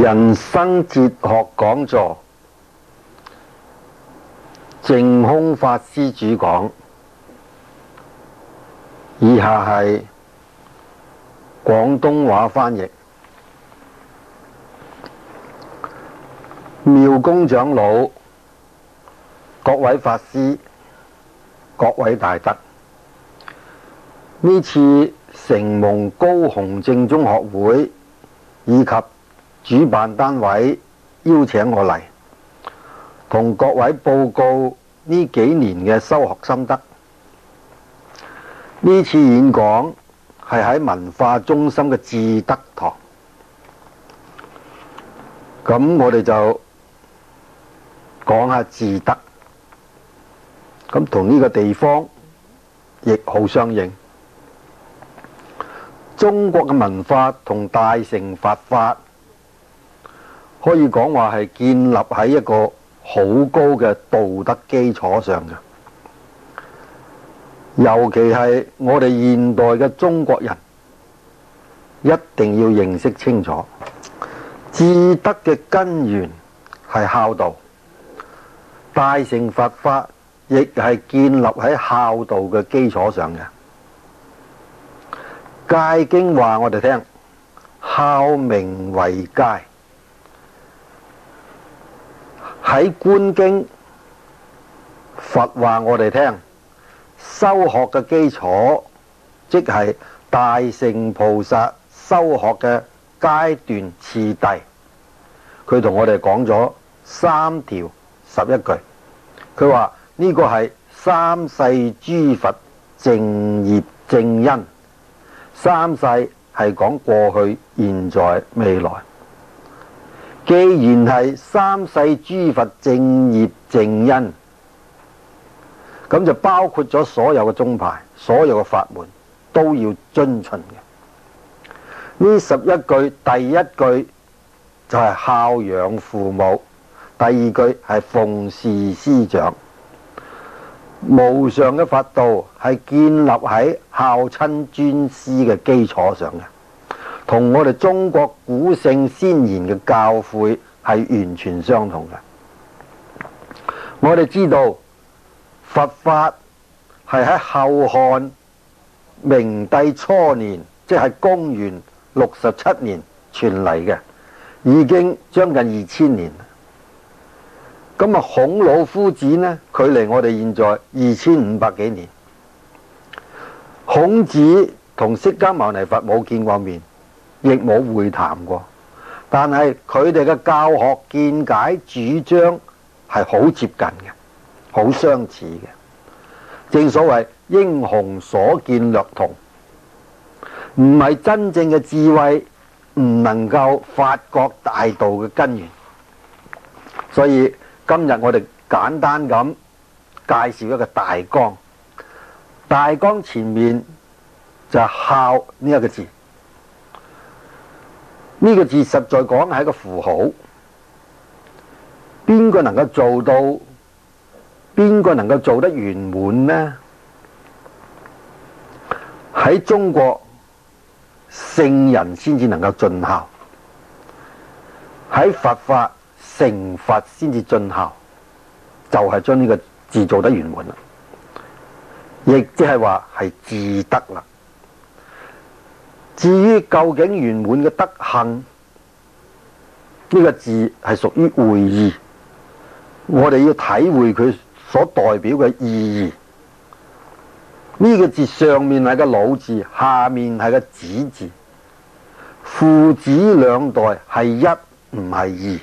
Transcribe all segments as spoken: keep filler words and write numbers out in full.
人生哲學講座，淨空法師主講。以下係廣東話翻譯。妙公長老、各位法師、各位大德，呢次承蒙高雄正宗學會以及主辦單位邀請我嚟，同各位報告呢幾年嘅修學心得。呢次演講係喺文化中心嘅智德堂，咁我哋就講下智德，咁同呢個地方亦好相應。中國嘅文化同大乘佛法可以講話係建立喺一個好高嘅道德基礎上嘅。尤其係我哋現代嘅中國人，一定要認識清楚，智德嘅根源係孝道，大乘佛法亦係建立喺孝道嘅基礎上嘅。戒經話我哋聽，孝名為戒。喺觀經，佛話我哋聽，修學嘅基礎，即係大乘菩薩修學嘅階段次第。佢同我哋講咗三條十一句，佢話呢個係三世諸佛正業正因。三世係講過去、現在、未來。既然係三世諸佛正業正因，咁就包括咗所有嘅宗派、所有嘅法門都要遵循嘅。呢十一句，第一句就係孝養父母，第二句係奉事師長。無上嘅佛道係建立喺孝親尊師嘅基礎上嘅，同我哋中國古聖先賢嘅教誨係完全相同嘅。我哋知道佛法係喺後漢明帝初年，即係公元六十七年傳嚟嘅，已經將近二千年。咁啊，孔老夫子呢，距離我哋現在二千五百幾年。孔子同釋迦牟尼佛冇見過面，亦冇會談過，但係佢哋嘅教學見解主張係好接近嘅，好相似嘅。正所謂英雄所見略同，唔係真正嘅智慧，唔能夠發覺大道嘅根源。所以今日我哋簡單咁介紹一個大綱，大綱前面就係孝呢一個字，呢個字實在講係一個符號。邊個能夠做到？邊個能夠做得圓滿呢？喺中國，聖人先至能夠盡孝；喺佛法，成佛先至盡孝，就係將呢個字做得圓滿啦。亦即係話係智德啦。至於究竟圓滿嘅德行，呢個字係屬於會意，我哋要體會佢所代表嘅意義。呢個字上面係個老字，下面係個子字，父子兩代係一，唔係二。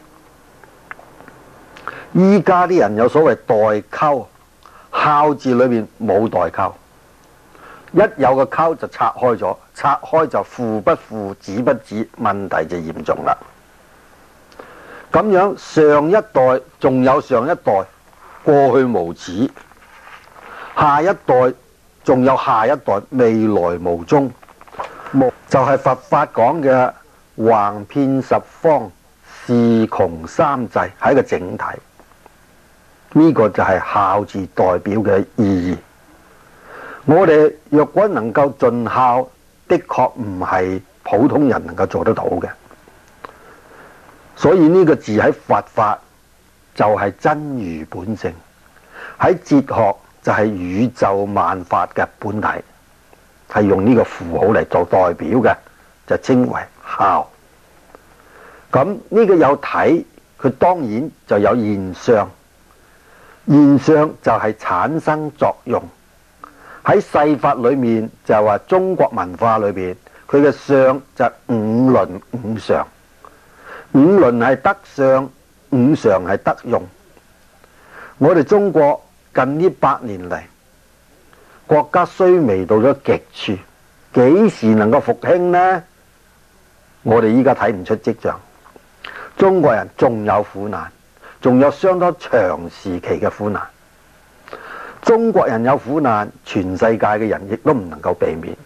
依家啲人有所謂代溝，孝字裏面冇代溝，一有個溝就拆開咗，拆開就父不父，子不子，問題就嚴重啦。咁樣上一代仲有上一代，過去無始；下一代仲有下一代，未來無終。就係佛法講嘅橫遍十方，視窮三際，係一個整體。呢個就係孝字代表嘅意義。我哋若果能夠盡孝，的確唔係普通人能夠做得到嘅。 所以呢個字喺佛法就係真如本性，喺哲學就係宇宙萬法嘅本體，係用呢個符號嚟做代表嘅，就稱為孝。咁呢個有體，佢當然就有現象，現象就係產生作用。喺世法裏面就係話中國文化裏邊，佢嘅相就係五倫五常，五倫係德相，五常係德用。我哋中國近呢百年嚟，國家衰微到咗極處，幾時能夠復興呢？我哋依家睇唔出跡象。中國人仲有苦難，仲有相當長時期嘅苦難。中國人有苦難，全世界嘅人亦都唔能夠避免。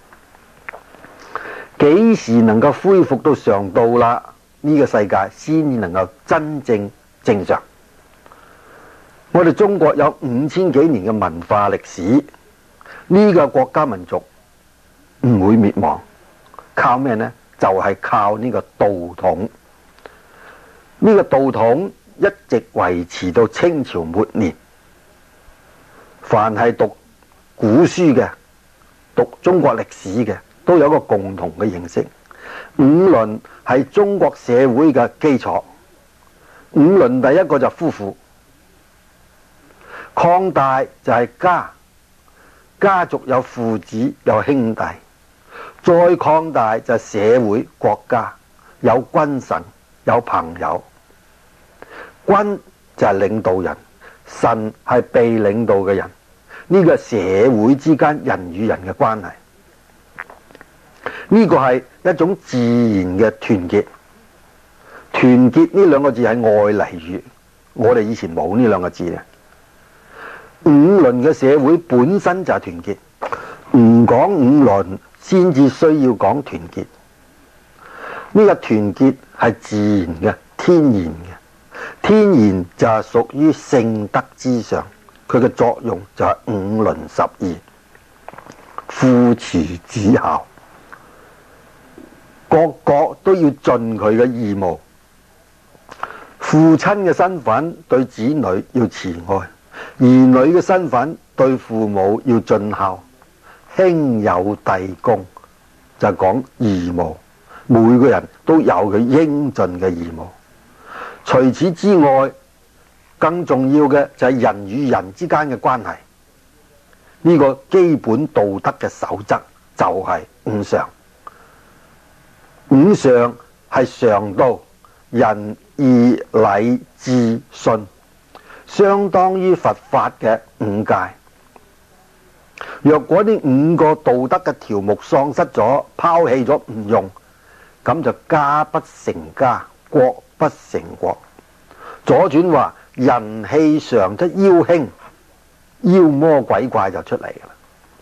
幾時能夠恢復到常道啦？呢個世界先至能夠真正正常。我哋中國有五千幾年嘅文化歷史，呢個國家民族唔會滅亡，靠咩呢？就係靠呢個道統。呢個道統一直維持到清朝末年。凡係讀古書嘅、讀中國歷史嘅，都有一個共同嘅認識：五倫係中國社會嘅基礎。五倫第一個就夫婦，擴大就係家，家族有父子有兄弟，再擴大就係社會國家，有君臣有朋友。君就係領導人，臣係被領導嘅人。呢個社會之間人與人嘅關係，呢個係一種自然嘅團結。團結呢兩個字係外嚟語，我哋以前冇呢兩個字嘅。五倫嘅社會本身就係團結，唔講五倫先至需要講團結。呢個團結係自然嘅、天然嘅。天然就係屬於聖德之上，佢嘅作用就係五倫十義，父慈子孝，個個都要盡佢嘅義務。父親嘅身份對子女要慈愛，兒女嘅身份對父母要盡孝，兄友弟恭就係講義務，每個人都有佢應盡嘅義務。除此之外，更重要嘅就係人與人之間嘅關係。呢個基本道德嘅守則就係五常。五常係常道，仁義禮智信，相當於佛法嘅五戒。若果呢五個道德嘅條目喪失咗，拋棄咗唔用，咁就家不成家，國不成國。左傳話人氣常則妖興，妖魔鬼怪就出嚟啦。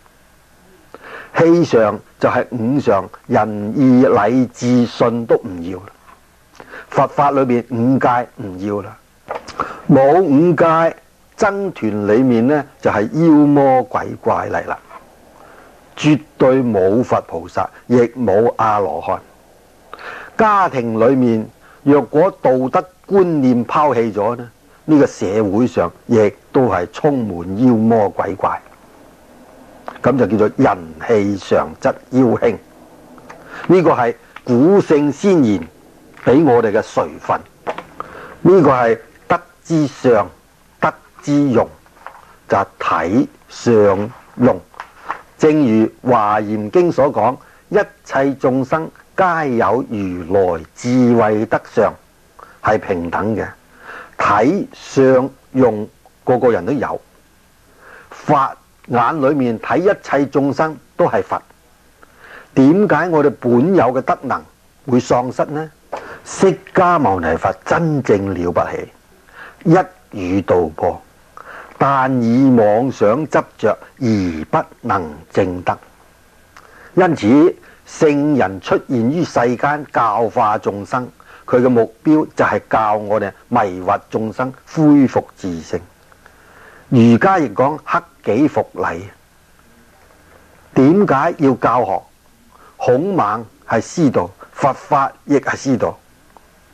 氣常就係五常，仁義禮智信都唔要啦。佛法裏面五戒唔要啦，冇五戒，僧團裏面呢就係妖魔鬼怪嚟啦，絕對冇佛菩薩，亦冇阿羅漢。家庭裏面若果道德觀念拋棄咗呢，呢、這個社會上亦都係充滿妖魔鬼怪，咁就叫做人氣常則妖興。呢、這個係古聖先賢俾我哋嘅垂訓，呢、這個係德之上，德之用，就係、是、體相用。正如《華嚴經》所講，一切眾生皆有如來智慧德相，係平等嘅。體相用個個人都有，法眼裏面睇一切眾生都係佛。點解我哋本有嘅德能會喪失呢？釋迦牟尼佛真正了不起，一語道破，但以妄想執着而不能證得。因此聖人出現於世間教化眾生，佢嘅目標就係教我哋迷惑眾生恢復自性。儒家亦講克己復禮。點解要教學？孔孟係師道，佛法亦係師道。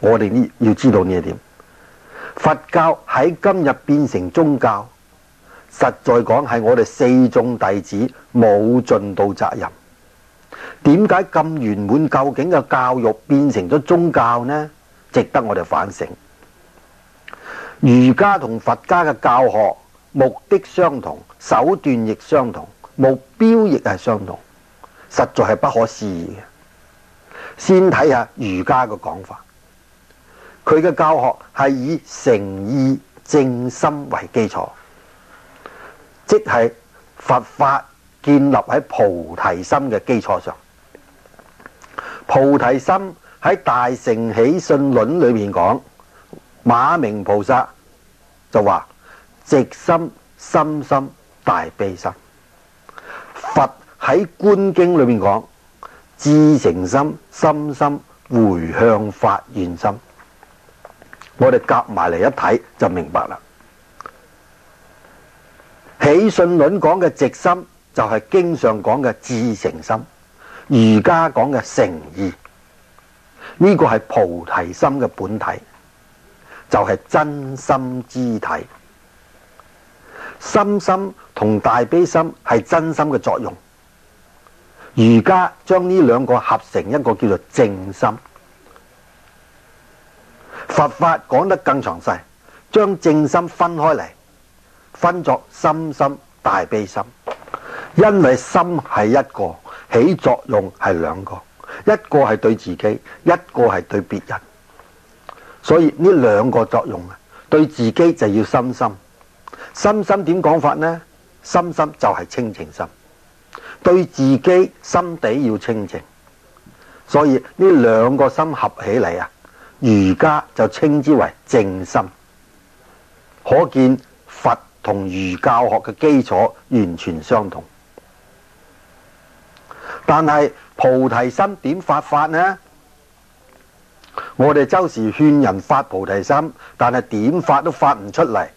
我哋呢要知道呢一點。佛教喺今日變成宗教，實在講係我哋四眾弟子冇盡到責任。點解咁圓滿究竟嘅教育變成咗宗教呢？值得我哋反省。儒家同佛家嘅教學目的相同，手段亦相同，目標亦係相同，實在係不可思議嘅。先睇下儒家嘅講法，佢嘅教學係以誠意正心為基礎，即係佛法建立喺菩提心嘅基礎上。菩提心喺《大乘起信論》裏面講，馬鳴菩薩就話直心、心心、大悲心。佛喺《觀經》裏面講至誠心、心心、回向發願心。我哋夾埋嚟一睇就明白啦。起信論講嘅直心就係經上講嘅至誠心，儒家講嘅誠意，呢個係菩提心嘅本體，就係真心之體。心心同大悲心係真心嘅作用，儒家將呢兩個合成一個叫做正心。佛法講得更詳細，將正心分開嚟，分作心心、大悲心。因為心係一個，起作用係兩個，一個係對自己，一個係對別人。所以呢兩個作用啊，對自己就要心心。心心點講法呢？心心就係清淨心，對自己心地要清淨。所以呢兩個心合起嚟啊，儒家就稱之為正心。可見佛同儒教學嘅基礎完全相同。但係菩提心點發法呢？我哋周時勸人發菩提心，但係點發都發唔出嚟。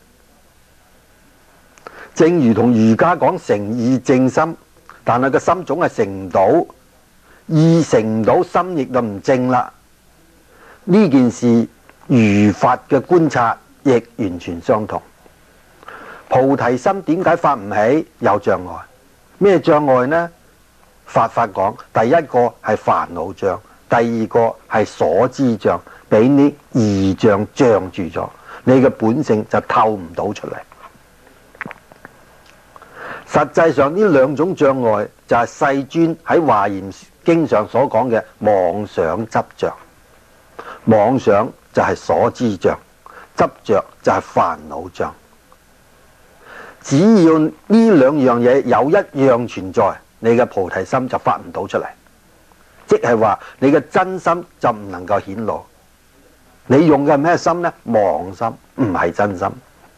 正如同儒家講誠意正心，但係個心總係成唔到，意成唔到，心亦就唔正啦。呢件事儒法嘅觀察亦完全相同。菩提心點解發唔起？有障礙。咩障礙呢？佛法講，第一個係煩惱障，第二個係所知障，俾呢二障障住咗，你嘅本性就透唔到出嚟。實際上呢兩種障礙就係世尊喺華嚴經上所講嘅妄想執着。妄想就係所知障，執着就係煩惱障。只要呢兩樣嘢有一樣存在，你嘅菩提心就發唔到出嚟，即係話你嘅真心就唔能夠顯露。你用嘅係咩心呢？妄心，唔係真心。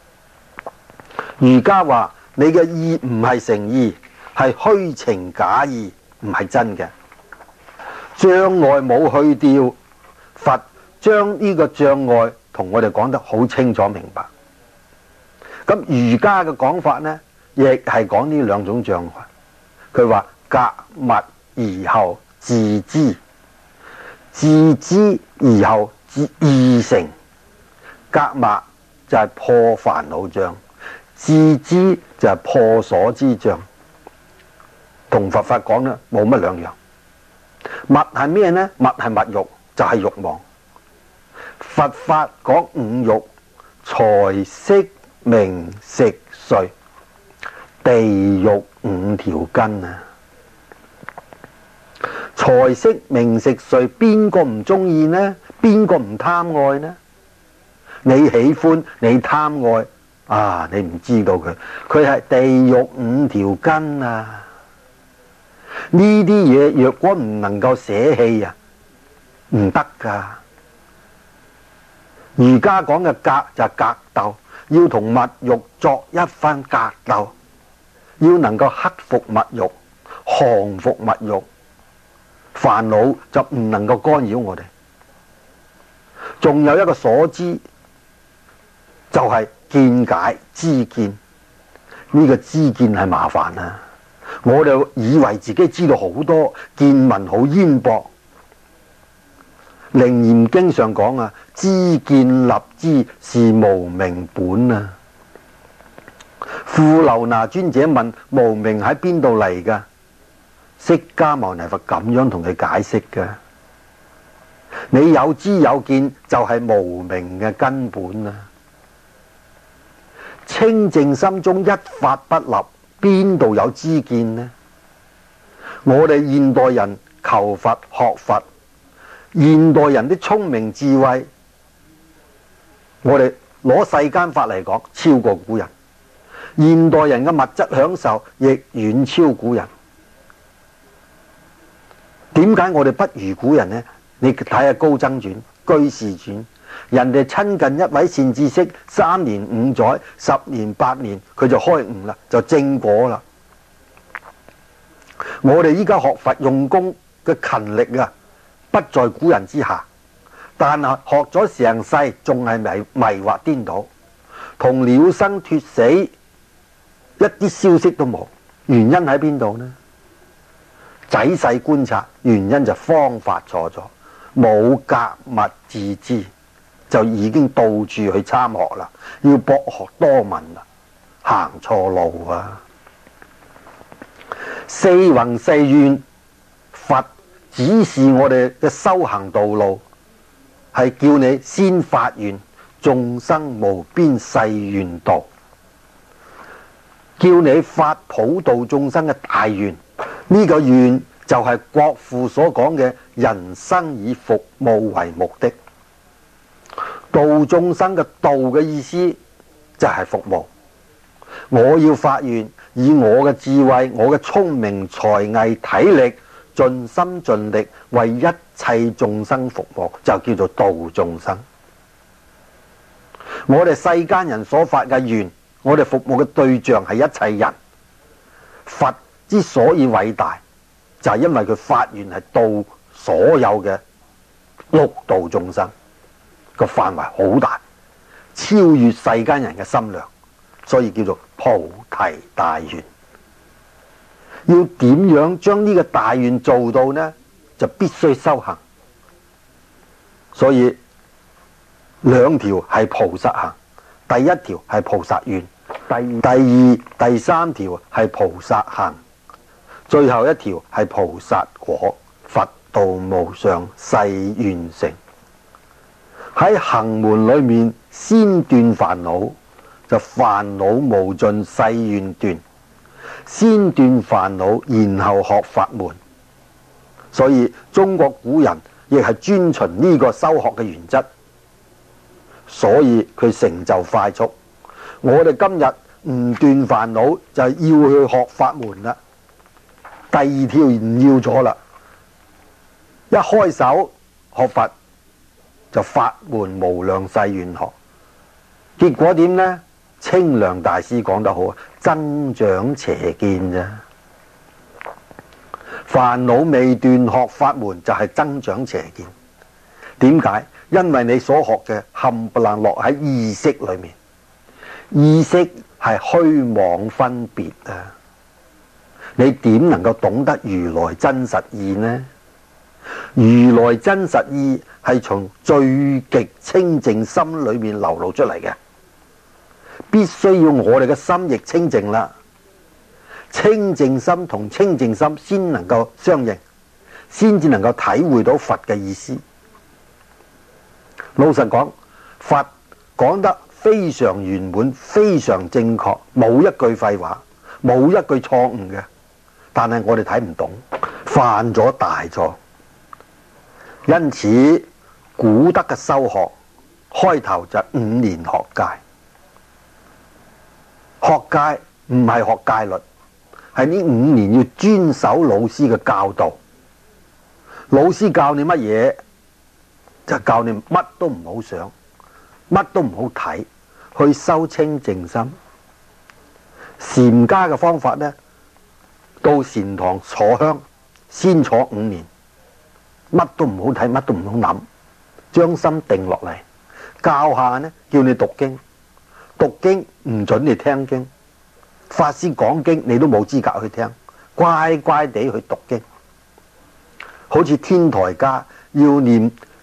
儒家話你嘅意唔係誠意，係虛情假意，唔係真嘅。障礙冇去掉，佛將呢個障礙同我哋講得好清楚明白。咁儒家嘅講法呢，亦係講呢兩種障礙。佢話格物而後自知，自知而後自意成。格物就係破煩惱障，自知就係破所知障，同佛法講呢冇乜兩樣。物係咩呢？物係物欲，就係、是、慾望。佛法講五欲：財色名食睡，地獄五條根啊！財色名食睡，邊個唔中意呢？邊個唔貪愛呢？你喜歡，你貪愛啊！你唔知道佢，佢係地獄五條根啊！呢啲嘢若果唔能夠捨棄啊，唔得噶。儒家講嘅格就係格鬥，要同物欲作一番格鬥，要能夠克服物欲，降服物欲，煩惱就唔能夠干擾我哋。仲有一個所知，就係、是、見解知見，呢、這個知見係麻煩啊！我哋以為自己知道好多，見聞好淵博， 楞嚴經上講啊，知見立知是無明本啊。富樓那尊者問無明喺邊度嚟㗎？釋迦牟尼佛咁樣同佢解釋㗎。你有知有見就係無明嘅根本啊！清淨心中一法不立，邊度有知見呢？我哋現代人求佛學佛，現代人的聰明智慧，我哋攞世間法嚟講，超過古人。現代人嘅物質享受亦遠超古人。點解我哋不如古人呢？你睇下高僧傳、居士傳，人哋親近一位善知識，三年五載、十年八年，佢就開悟啦，就正果啦。我哋依家學佛用功嘅勤力啊，不在古人之下，但係學咗成世，仲係迷迷惑顛倒，同了生脱死一啲消息都冇。原因喺邊度呢？仔細觀察，原因就方法錯咗，冇格物致知，就已經到處去參學啦，要博學多聞啦，行錯路啊！四宏四願，佛指示我哋嘅修行道路，係叫你先發願，眾生無邊誓願度，叫你發普度眾生嘅大願。呢、這個願就係國父所講嘅人生以服務為目的。度眾生嘅度嘅意思就係服務。我要發願，以我嘅智慧、我嘅聰明才藝體力，盡心盡力為一切眾生服務，就叫做度眾生。我哋世間人所發嘅願，我哋服務嘅對象係一切人。佛之所以偉大，就係因為佢發願係度所有嘅六道眾生，個範圍好大，超越世間人嘅心量，所以叫做菩提大願。要點樣將呢個大願做到呢？就必須修行。所以兩條係菩薩行，第一條係菩薩願，第第二、第三條係菩薩行。最後一條係菩薩果，佛道無上誓願成。喺行門裏面先斷煩惱，就煩惱無盡誓願斷。先斷煩惱，然後學法門。所以中國古人亦係遵循呢個修學嘅原則，所以佢成就快速。我哋今日唔斷煩惱，就係要去學法門啦。第二條唔要咗啦，一開手學佛就法門無量誓願學，結果點呢？清涼大師講得好啊，增長邪見啫。煩惱未斷，學法門就係增長邪見。點解？因為你所學嘅冚唪唥落喺意識裏面，意識係虛妄分別啊！你點能夠懂得如來真實義呢？如來真實義係從最極清淨心裏面流露出嚟嘅，必須要我哋嘅心亦清淨啦。清淨心同清淨心先能夠相應，先至能夠體會到佛嘅意思。老實講，佛講得非常圓滿，非常正確，冇一句廢話，冇一句錯誤嘅。但係我哋睇唔懂，犯咗大錯。因此古德嘅修學開頭就五年學戒，學戒唔係學戒律，係呢五年要遵守老師嘅教導。老師教你乜嘢，就教你乜都唔好想，乜都唔好睇，去修清淨心。禪家嘅方法呢，到禪堂坐香，先坐五年，乜都唔好睇，乜都唔好諗，將心定落嚟。教下呢，叫你讀經，讀經唔准你聽經，法師講經你都冇資格去聽，乖乖地去讀經。好似天台家要念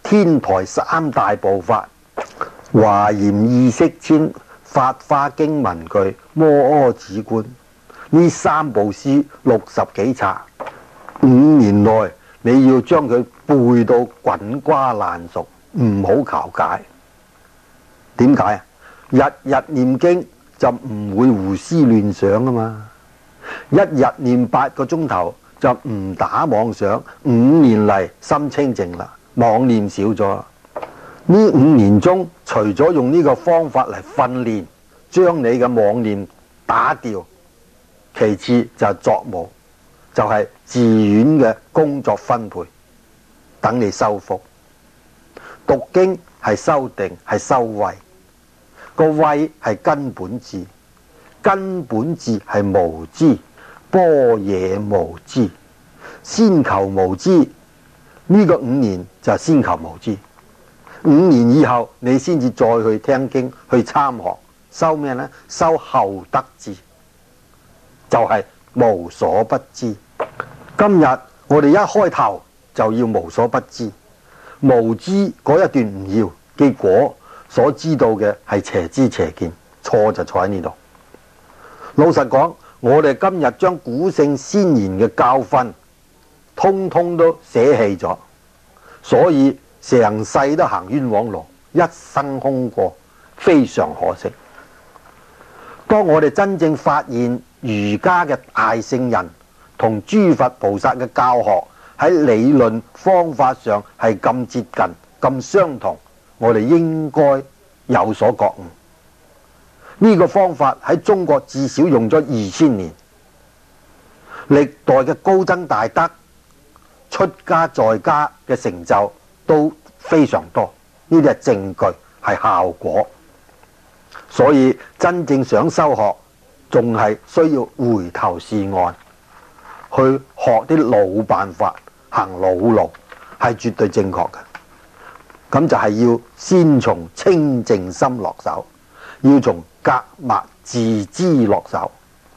天台三大部法：華嚴意識遷、法華經文句、摩訶止觀。呢三部詩六十幾冊，五年內你要將佢背到滾瓜爛熟，唔好求解。點解啊？日日念經就唔會胡思亂想啊嘛！一日念八個鐘頭就唔打妄想，五年嚟心清淨啦，妄念少咗。呢五年中，除咗用呢個方法嚟訓練，將你嘅妄念打掉。其次就係作務，就係、是、寺院嘅工作分配，等你修福。讀經係修定，係修慧，個慧係根本智，根本智係無知，般若無知，先求無知。呢、這個五年就係先求無知，五年以後你先至再去聽經去參學，修咩呢？修後得智。就係無所不知。今日我哋一開頭就要無所不知，無知嗰一段唔要，結果所知道嘅係邪知邪見，錯就錯喺呢度。老實講，我哋今日將古聖先賢嘅教訓通通都捨棄咗，所以成世都行冤枉路，一生空過，非常可惜。當我哋真正發現儒家嘅大聖人同諸佛菩薩嘅教學喺理論方法上係咁接近、咁相同，我哋應該有所覺悟。呢、這個方法喺中國至少用咗二千年，歷代嘅高僧大德出家在家嘅成就都非常多，呢啲係證據，係效果。所以真正想修學，仲係需要回頭是岸，去學啲老辦法，行老路，係絕對正確嘅。咁就係要先從清淨心落手，要從格物致知落手。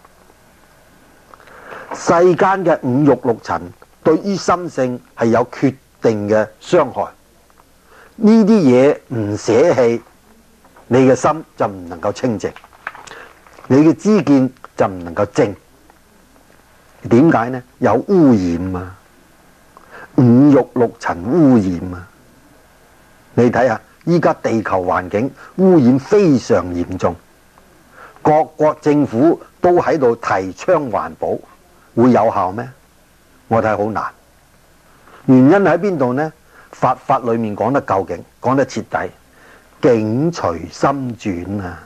世間嘅五欲六塵對於心性係有決定嘅傷害，呢啲嘢唔捨棄，你嘅心就唔能夠清淨，你嘅知見就唔能夠正。點解呢？有污染啊，五欲六塵污染啊！你睇下，依家地球環境污染非常嚴重，各國政府都喺度提倡環保，會有效咩？我睇好難。原因喺邊度呢？佛法裏面講得究竟，講得徹底。境隨心轉啊！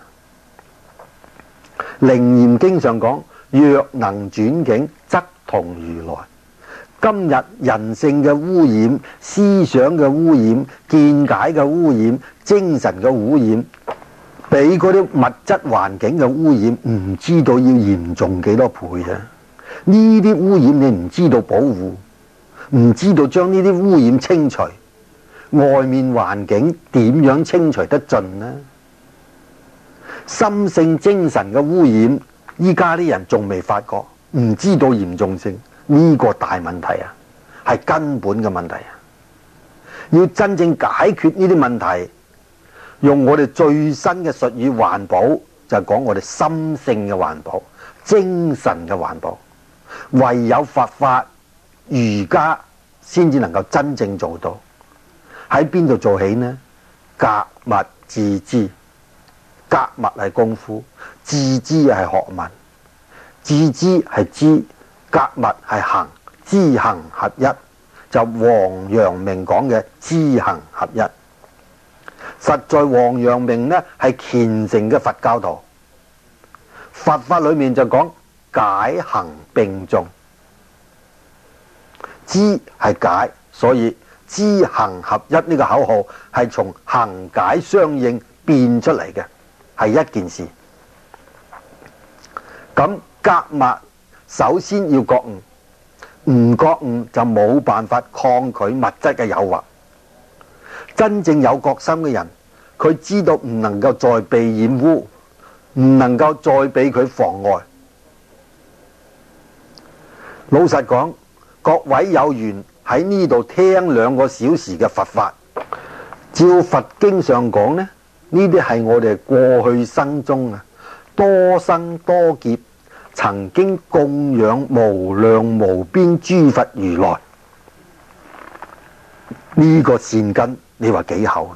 楞嚴經上講，若能轉境，則同如來。今日人性嘅污染、思想嘅污染、見解嘅污染、精神嘅污染，比嗰啲物質環境嘅污染唔知道要嚴重幾多倍啊！呢啲污染你唔知道保護，唔知道將呢啲污染清除。外面環境點樣清除得盡呢？心性精神嘅污染，依家啲人仲未發覺，唔知道嚴重性，呢個大問題啊，係根本嘅問題啊！要真正解決呢啲問題，用我哋最新嘅術語環保，就係講我哋心性嘅環保、精神嘅環保。唯有佛法、儒家先至能夠真正做到。喺邊度做起呢？格物致知，格物係功夫，致知係學問，致知係知，格物係行，知行合一，就王陽明講嘅知行合一。實在王陽明呢係虔誠嘅佛教徒，佛法裏面就講解行並重，知係解，所以知行合一呢個口號係從行解相應變出嚟嘅，係一件事。咁格物首先要覺悟，唔覺悟就冇辦法抗拒物質嘅誘惑。真正有覺心嘅人，佢知道唔能夠再被染污，唔能夠再被佢妨礙。老實講，各位有緣喺呢度聽兩個小時嘅佛法， 照佛經上講呢，呢啲係我哋過去生中啊，多生多劫曾經供養無量無邊諸佛如來。呢個善根你話幾厚？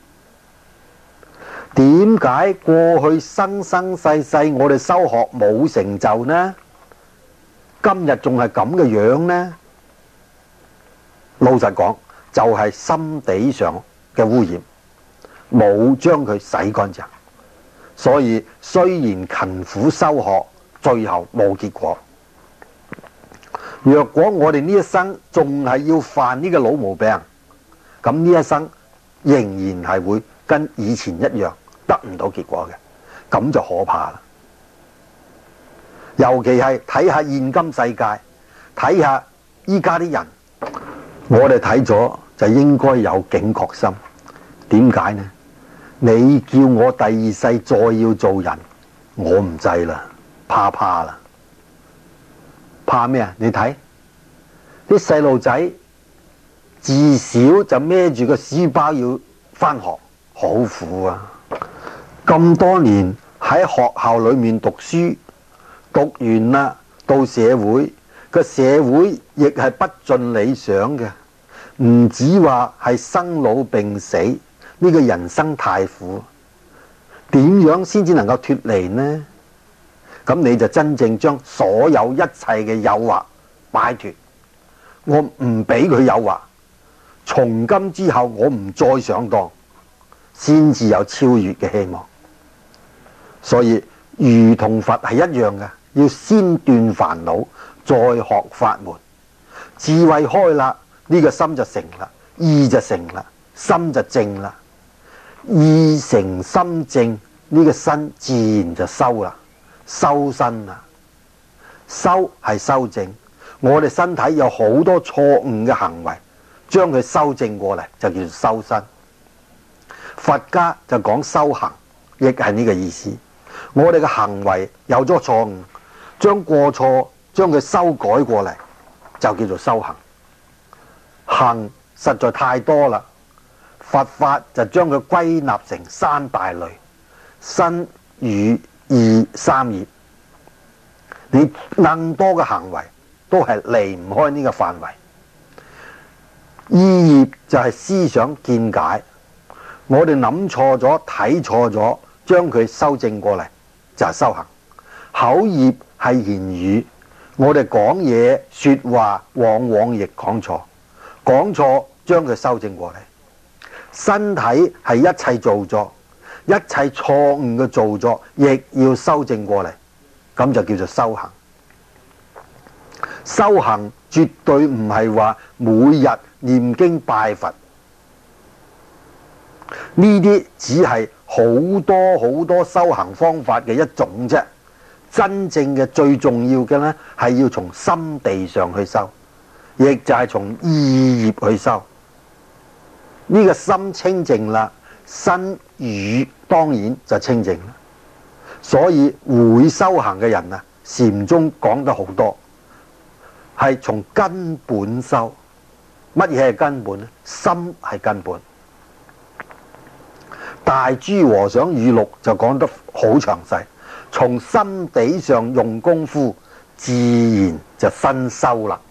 點解過去生生世世我哋修學冇成就呢？今日仲係咁嘅樣呢？老實講，就係心地上嘅污染，冇將佢洗乾淨。所以雖然勤苦修學，最後冇結果。若果我哋呢一生仲係要犯呢個老毛病，咁呢一生仍然係會跟以前一樣得唔到結果嘅，咁就可怕啦。尤其係睇下現今世界，睇下依家啲人，我哋睇咗就應該有警覺心。點解呢？你叫我第二世再要做人，我唔制啦，怕怕啦。怕咩啊？你睇啲細路仔自小就孭住個書包要返學，好苦啊！咁多年喺學校裏面讀書，讀完啦，到社會，個社會亦係不盡理想嘅，唔止話係生老病死，呢個人生太苦，點樣先至能夠脫離呢？咁你就真正將所有一切嘅誘惑擺脫，我唔俾佢誘惑，從今之後我唔再上當，先至有超越嘅希望。所以如同佛係一樣嘅，要先斷煩惱，再學法門。智慧開啦，呢個心就成啦，意就成啦，心就正啦。意成心正，呢個身自然就修啦，修身啦。修係修正，我哋身體有好多錯誤嘅行為，將佢修正過嚟就叫做修身。佛家就講修行，亦係呢個意思。我哋嘅行為有咗錯誤，將過錯將佢修改過嚟，就叫做修行。行實在太多啦，佛法就將佢歸納成三大類：身、語、意三業。你更多嘅行為都係離唔開呢個範圍。意業就係思想見解，我哋諗錯咗、睇錯咗，將佢修正過嚟就係修行。口業係言語，我哋講嘢說話往往亦講錯，講錯將佢修正過嚟。身體係一切造作，一切錯誤嘅造作亦要修正過嚟，咁就叫做修行。修行絕對唔係話每日念經拜佛，呢啲只係好多好多修行方法嘅一種啫。真正嘅最重要嘅呢，係要從心地上去修，亦就係從意業去修。呢個心清淨啦，身語當然就清淨啦。所以會修行嘅人啊，禪宗講得好多，係從根本修。乜嘢係根本呢？心係根本。大珠和尚語錄就講得好詳細，從心地上用功夫，自然就身修啦。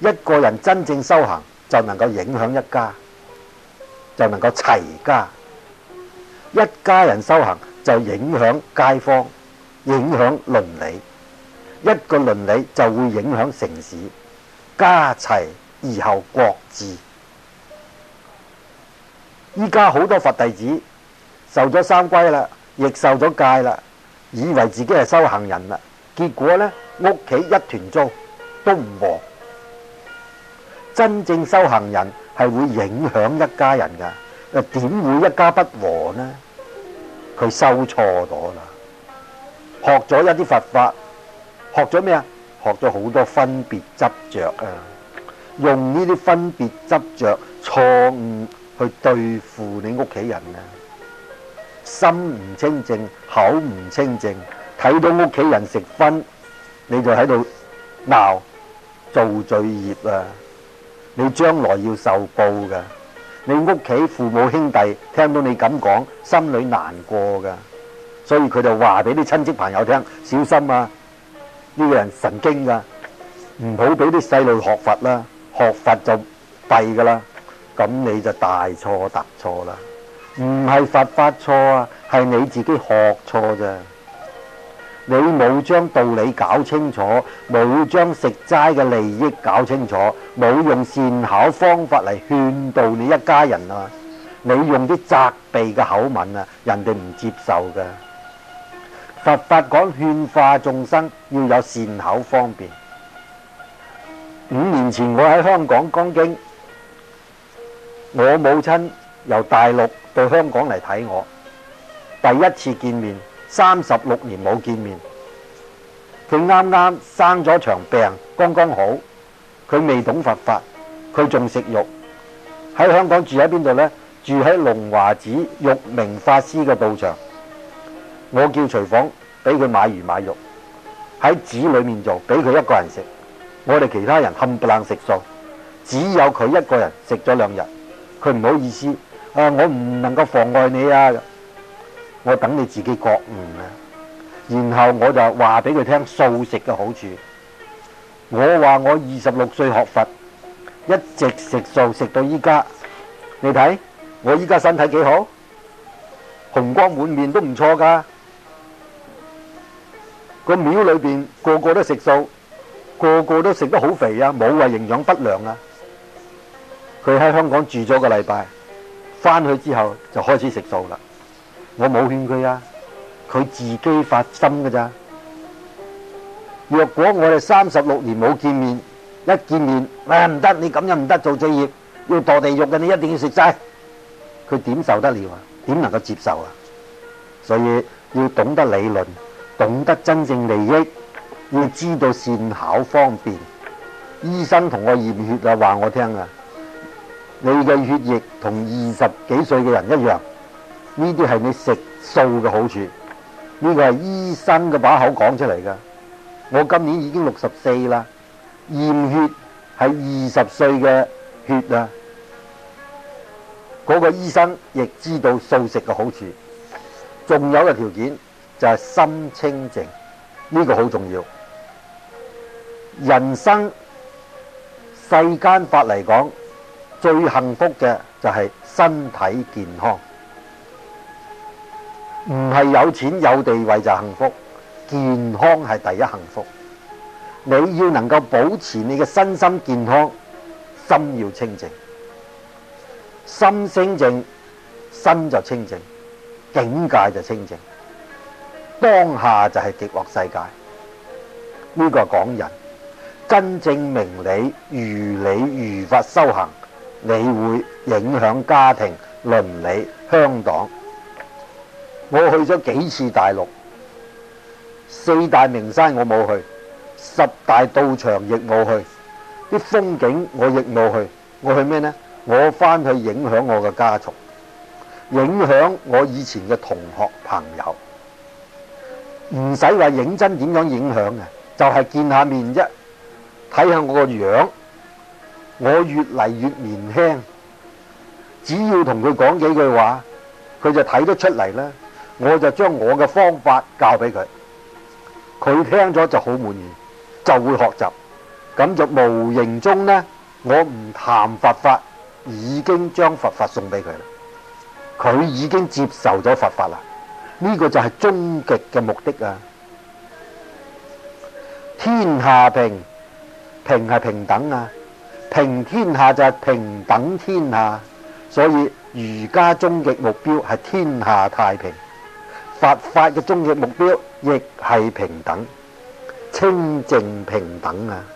一個人真正修行就能夠影響一家，就能夠齊家。一家人修行就影響街坊，影響鄰里，一個鄰里就會影響城市。家齊而後國治。依家好多佛弟子受咗三歸啦，亦受咗戒啦，以為自己係修行人啦，結果呢，屋企一團糟，都唔和。真正修行人係會影響一家人噶，又點會一家不和呢？佢修錯咗啦，學咗一啲佛法，學咗咩啊？學咗好多分別執着啊，用呢啲分別執着錯誤去對付你屋企人啊，心唔清淨，口唔清淨，睇到屋企人食葷，你就喺度鬧，造罪業啊！你將來要受報噶。你屋企父母兄弟聽到你咁講，心裏難過噶，所以佢就話俾啲親戚朋友聽：小心啊！呢個人神經噶，唔好俾啲細路學佛啦，學佛就弊噶啦。咁你就大錯特錯啦，唔係佛法錯啊，係你自己學錯咋。你冇將道理搞清楚，冇將食齋嘅利益搞清楚，冇用善巧方法嚟勸導你一家人啊！你用啲責備嘅口吻啊，人哋唔接受嘅。佛法講勸化眾生要有善巧方便。五年前我喺香港講經，我母親由大陸到香港嚟睇我，第一次見面。三十六年冇見面，佢啱啱生咗場病，剛剛好。佢未懂佛法，佢仲食肉。喺香港住喺邊度呢？住喺龍華寺玉明法師嘅道場。我叫廚房俾佢買魚買肉，喺寺裏面做，俾佢一個人食。我哋其他人冚唪唥食素，只有佢一個人食咗兩日。佢唔好意思，啊，我唔能夠妨礙你啊！我等你自己覺悟啊！然後我就話俾佢聽素食嘅好處。我話我二十六歲學佛，一直食素食到依家。你睇我依家身體幾好，紅光滿面都唔錯噶。個廟裏邊個個都食素，個個都食得好肥啊，冇話營養不良啊。佢喺香港住咗個禮拜，翻去之後就開始食素啦。我冇勸佢啊，佢自己發心㗎咋。若果我哋三十六年冇見面，一見面，唉唔得，你咁又唔得，做罪業，要墮地獄嘅，你一定要食齋。佢點受得了啊？點能夠接受啊？所以要懂得理論，懂得真正利益，要知道善巧方便。醫生同我驗血啊，話我聽啊，你嘅血液同二十幾歲嘅人一樣。呢啲係你食素嘅好處，呢個係醫生嘅把口講出嚟㗎。我今年已經六十四啦，驗血係二十歲嘅血啊。嗰個醫生亦知道素食嘅好處，仲有一個條件就係心清淨，呢個好重要。人生世間法嚟講，最幸福嘅就係身體健康。唔係有錢有地位就幸福，健康係第一幸福。你要能夠保持你嘅身心健康，心要清淨，心清淨，身就清淨，境界就清淨，當下就係極樂世界。呢個係講人真正明理、如理如法修行，你會影響家庭、鄰里、鄉黨。我去咗幾次大陸，四大名山我冇去，十大道場亦冇去，啲風景我亦冇去。我去咩呢？我翻去影響我嘅家族，影響我以前嘅同學朋友。唔使話認真點樣影響嘅，就係見下面啫，睇下我個樣，我越嚟越年輕。只要同佢講幾句話，佢就睇得出嚟啦。我就將我嘅方法教俾佢，佢聽咗就好滿意，就會學習。 咁就無形中呢，我唔談佛法，已經將佛法送俾佢啦。佢已經接受咗佛法啦。呢、這個就係終極嘅目的啊！天下平，平係平等啊，平天下就係平等天下。所以儒家終極目標係天下太平，佛法嘅終極目標亦係平等、清淨平等啊！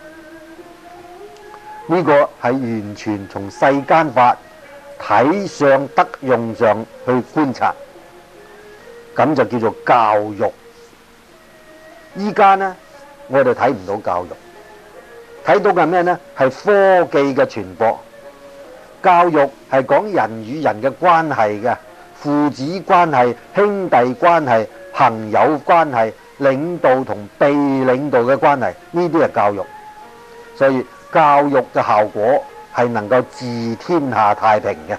呢個係完全從世間法體上德用上去觀察，咁就叫做教育。依家呢，我哋睇唔到教育，睇到嘅係咩呢？係科技嘅傳播。教育係講人與人嘅關係嘅，父子關係、兄弟關係、朋友關係、領導同被領導嘅關係，呢啲係教育。所以教育嘅效果係能夠治天下太平嘅。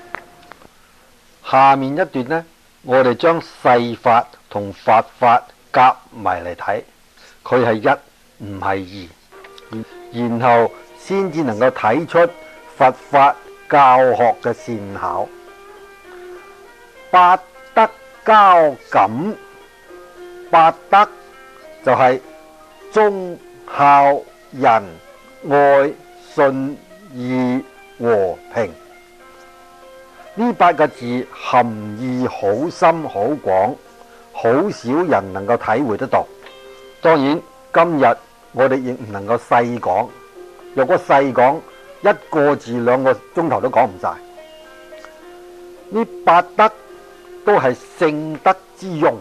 下面一段呢，我哋將世法同佛法夾埋嚟睇，佢係一唔係二，然後先至能夠睇出佛法教學嘅善巧。八德交感，八德就係忠孝仁愛信義和平。呢八個字含義好深好廣，好少人能夠體會得到。當然今日我哋亦唔能夠細講，若果細講一個字兩個鐘頭都講唔晒。呢八德都係聖德之用，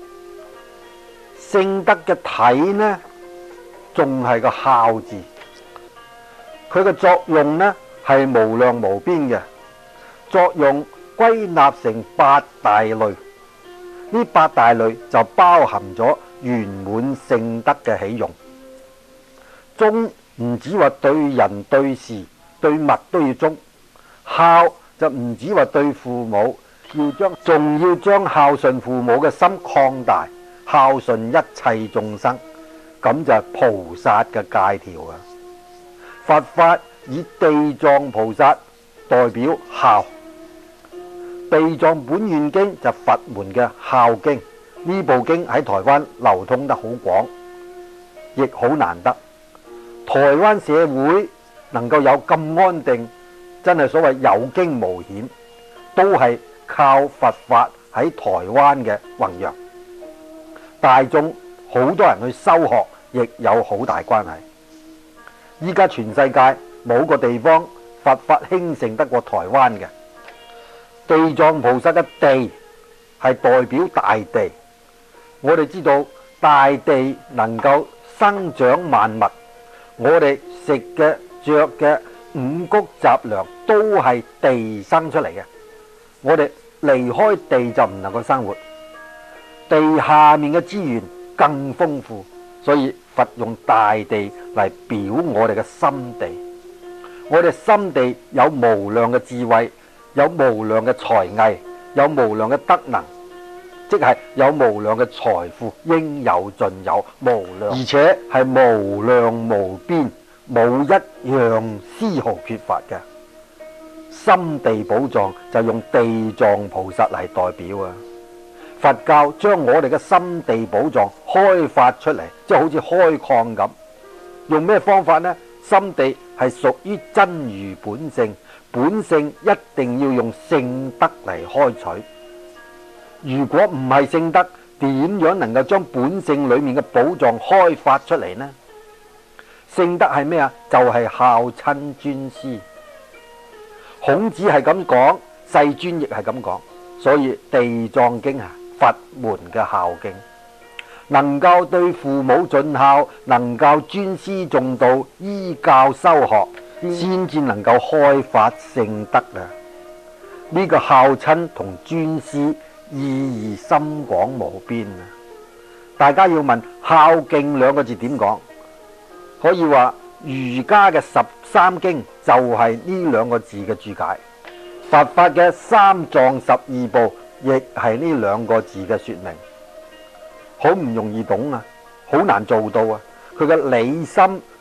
聖德嘅體呢，仲係個孝字，佢嘅作用呢係無量無邊嘅，作用歸納成八大類。呢八大類就包含咗圓滿聖德嘅起用。忠唔止話對人對事對物都要忠，孝就唔止話對父母要將，仲要將孝順父母嘅心擴大，孝順一切眾生，咁就係菩薩嘅戒條啊！佛法以地藏菩薩代表孝，地藏本願經就佛門嘅孝經，呢部經喺台灣流通得好廣，亦好難得。台灣社會能夠有咁安定，真係所謂有驚無險，都係靠佛法喺台灣嘅弘揚。大眾好多人去修學，亦有好大關係。依家全世界冇個地方佛法興盛得過台灣嘅。地藏菩薩嘅地係代表大地，我哋知道大地能夠生長萬物，我哋食嘅着嘅五穀雜糧都係地生出嚟嘅，我哋離開地就唔能夠生活，地下面嘅資源更豐富，所以佛用大地嚟表我哋嘅心地。我哋心地有無量嘅智慧，有無量嘅才藝，有無量嘅德能，即係有無量嘅財富，應有盡有，無量，而且係無量無邊，冇一樣絲毫缺乏嘅。心地寶藏就用地藏菩薩嚟代表啊！佛教將我哋嘅心地寶藏開發出嚟，即係好似開礦咁。用咩方法呢？心地係屬於真如本性，本性一定要用聖德嚟開取。如果唔係聖德，點樣能夠將本性裏面嘅寶藏開發出嚟呢？聖德係咩啊？就係孝親尊師。孔子係咁講，世尊亦係咁講，所以地藏經啊，佛門嘅孝經，能夠對父母盡孝，能夠尊師重道，依教修學，先至能夠開發聖德啊！呢個孝親同尊師意義深廣無邊啊！大家要問孝敬兩個字點講？可以話儒家嘅十三經就係呢兩個字嘅注解，佛法嘅三藏十二部亦係呢兩個字嘅說明。好唔容易懂啊，好難做到啊！佢嘅理心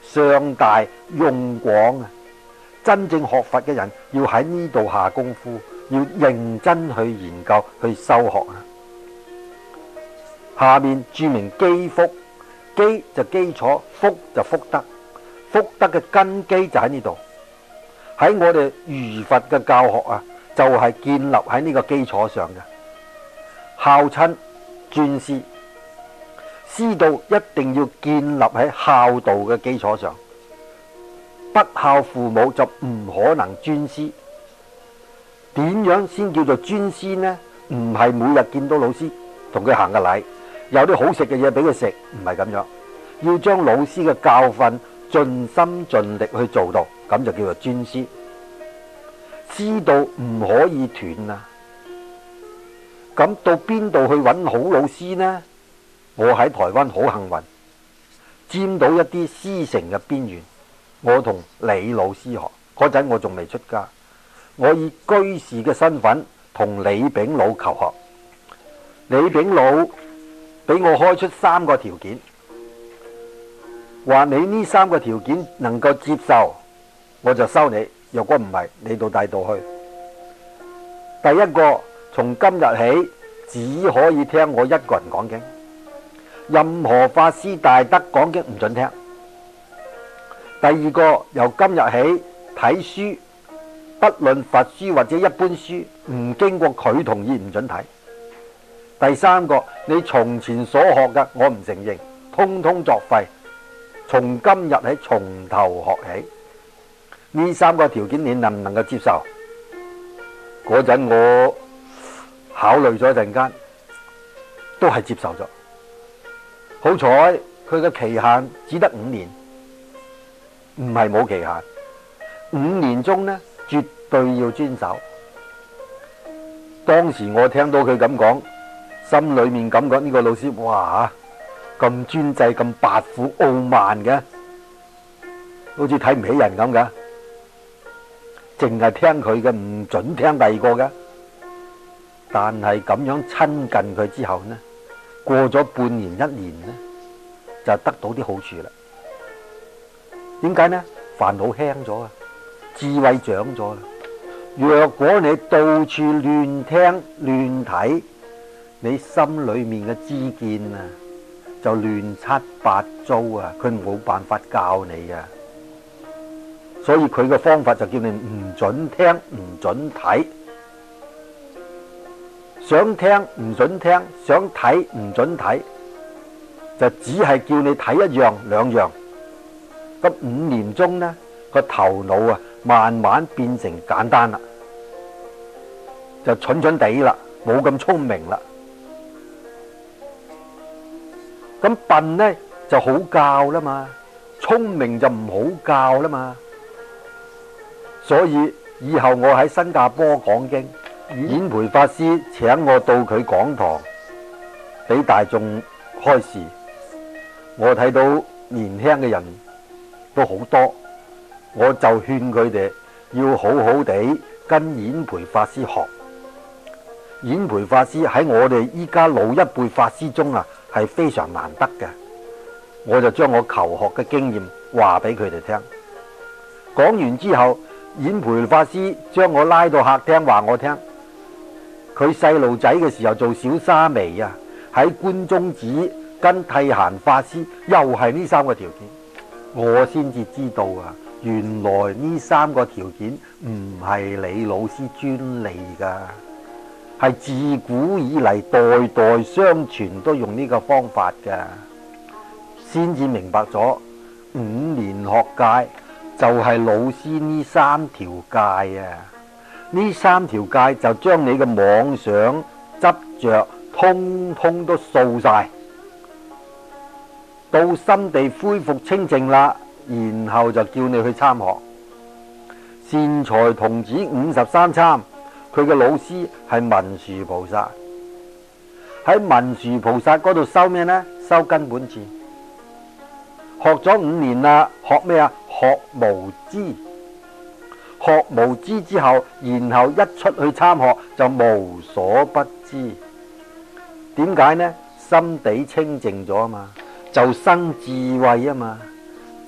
上大用廣啊！真正學佛嘅人要喺呢度下功夫，要認真去研究去修學啊！下面注明基福，基就基礎，福就福德，福德嘅根基就喺呢度。喺我哋儒佛嘅教學啊，就係建立喺呢個基礎上嘅。孝親尊師，師道一定要建立喺孝道嘅基礎上。不孝父母就唔可能尊師。點樣先叫做尊師呢？唔係每日見到老師同佢行個禮，有啲好食嘅嘢俾佢食，唔係咁樣。要將老師嘅教訓盡心盡力去做到，咁就叫做尊師。師道唔可以斷啊！咁到邊度去揾好老師呢？我喺台灣好幸運，沾到一啲師承嘅邊緣。我同李老師學嗰陣，我仲未出家，我以居士嘅身份同李炳老求學。李炳老俾我開出三個條件，話你呢三個條件能夠接受，我就收你；若果唔係，你到第度去。第一個，從今日起只可以聽我一個人講經，任何法師大德講經唔准聽。第二個，由今日起睇書，不論佛書或者一般書，唔經過佢同意唔准睇。第三個，你從前所學嘅我唔承認，通通作廢，從今日起從頭學起。呢三個條件你能唔能夠接受？嗰陣我考慮咗一陣間，都係接受咗。好彩佢嘅期限只得五年。唔係冇期限，五年中呢，絕對要遵守。當時我聽到佢咁講，心裏面感覺呢個老師，哇，咁專制、咁跋扈、傲慢嘅，好似睇唔起人咁嘅，淨係聽佢嘅，唔准聽第二個嘅。但係咁樣親近佢之後呢，過咗半年一年呢，就得到啲好處啦。點解呢？煩惱輕咗啊，智慧長咗啦。若果你到處亂聽亂睇，你心裏面嘅知見啊就亂七八糟啊，佢冇辦法教你啊。所以佢嘅方法就叫你唔准聽唔准睇，想聽唔准聽，想睇唔准睇，就只係叫你睇一樣兩樣。咁五年中呢，個頭腦啊慢慢變成簡單啦，就蠢蠢地啦，冇咁聰明啦。咁笨呢就好教啦嘛，聰明就唔好教啦嘛。所以以後我喺新加坡講經，演培法師請我到佢講堂俾大眾開示，我睇到年輕嘅人都好多，我就勸佢哋要好好地跟演培法師學。演培法師喺我哋依家老一輩法師中啊，係非常難得嘅。我就將我求學嘅經驗話俾佢哋聽。講完之後，演培法師將我拉到客廳話我聽，佢細路仔嘅時候做小沙彌啊，喺關宗寺跟諦閑法師又係呢三個條件。我先至知道啊，原來呢三個條件唔係李老師專利噶，係自古以嚟代代相傳都用呢個方法噶。先至明白咗五年學戒就係老師呢三條戒啊，呢三條戒就將你嘅妄想執着通通都掃晒。到心地恢復清淨啦，然後就叫你去參學善財童子五十三參。佢嘅老師係文殊菩薩，喺文殊菩薩嗰度修咩呢？修根本智。學咗五年啦，學咩啊？學無知。學無知之後，然後一出去參學就無所不知。點解呢？心地清淨咗啊嘛，就生智慧啊嘛。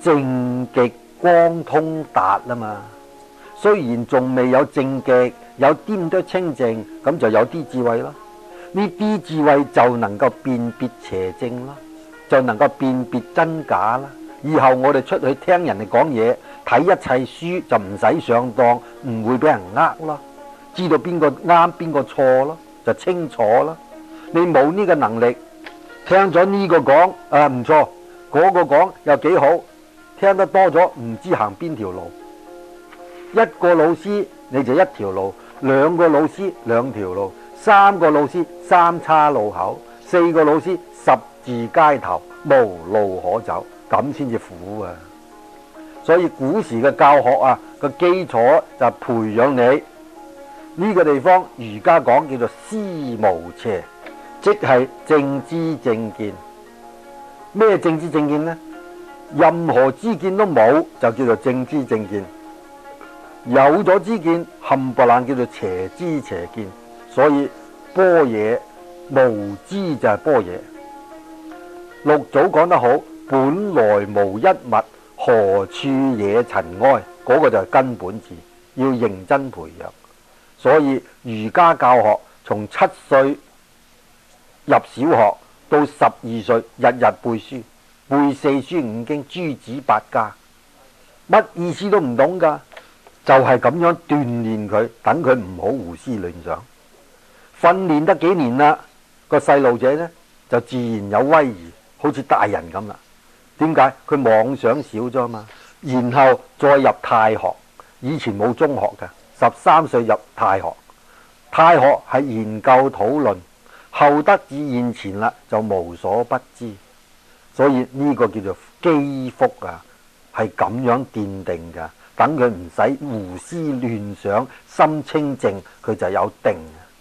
正極光通達啊嘛。雖然仲未有正極，有啲多清淨，咁就有啲智慧啦。呢啲智慧就能夠辨別邪正啦，就能夠辨別真假啦。以後我哋出去聽人哋講嘢，睇一切書就唔使上當，唔會俾人呃咯。知道邊個啱邊個錯咯，就清楚咯。你冇呢個能力，聽咗呢個講啊唔錯，嗰個講又幾好，聽得多咗唔知行邊條路。一個老師你就一條路，兩個老師兩條路，三個老師三岔路口，四個老師十字街頭，無路可走，咁先至苦啊！所以古時嘅教學啊，個基礎就係培養你呢個地方。儒家講叫做思無邪，即係正知正見。咩正知正見呢？任何知見都冇，就叫做正知正見。有咗知見，冚唪唥叫做邪知邪見。所以般若無知就係般若。六祖講得好，本來無一物，何處惹塵埃？嗰個就係根本智，要認真培養。所以儒家教學從七歲入小學到十二歲，日日背書，背四書五經、諸子百家，乜意思都唔懂噶，就係咁樣鍛煉佢，等佢唔好胡思亂想。訓練得幾年啦，個細路仔呢就自然有威儀，好似大人咁啦。點解？佢妄想少咗嘛。然後再入太學，以前冇中學嘅，十三歲入太學。太學係研究討論，後得至現前啦，就無所不知。所以呢個叫做基福啊，係咁樣奠定噶。等佢唔使胡思亂想，心清靜，佢就有定。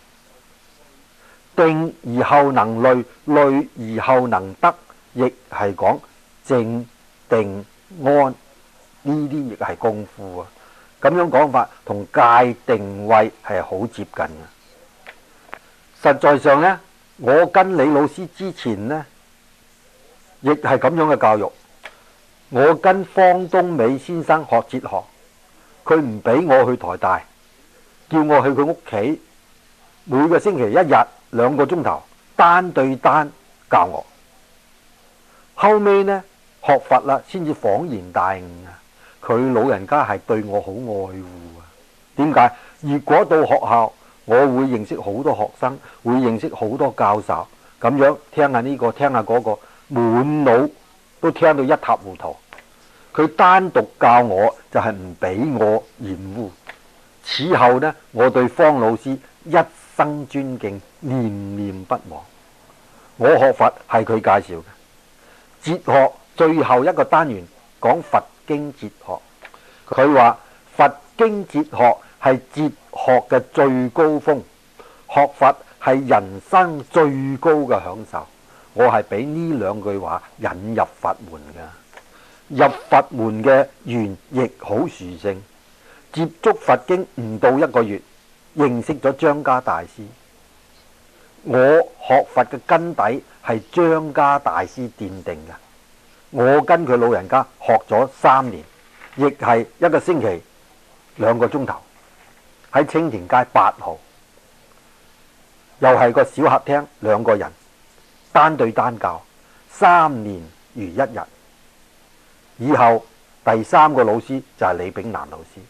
定而後能慮，慮而後能得，亦係講靜定安，呢啲亦係功夫啊。咁樣講法同戒定慧係好接近嘅。實在上呢，我跟李老師之前呢，亦係咁樣嘅教育。我跟方東美先生學哲學，佢唔俾我去台大，叫我去佢屋企，每個星期一日兩個鐘頭單對單教我。後尾呢，學佛啦，先至恍然大悟啊！佢老人家係對我好愛護啊。點解？如果到學校，我會認識好多學生，會認識好多教授，咁樣聽下呢個，聽下嗰個，滿腦都聽到一塌糊塗。佢單獨教我，就係唔俾我染污。此後呢，我對方老師一生尊敬，念念不忘。我學佛係佢介紹嘅。哲學最後一個單元講佛經哲學，佢話佛經哲學係哲學嘅最高峰，學佛係人生最高嘅享受。我係俾呢兩句話引入佛門嘅。入佛門嘅緣亦好殊勝，接觸佛經唔到一個月，認識咗張家大師。我學佛嘅根底係張家大師奠定嘅。我跟佢老人家學咗三年，亦係一個星期兩個鐘頭，喺青田街八號，又係個小客廳，兩個人單對單教，三年如一日。以後第三個老師就係李炳南老師。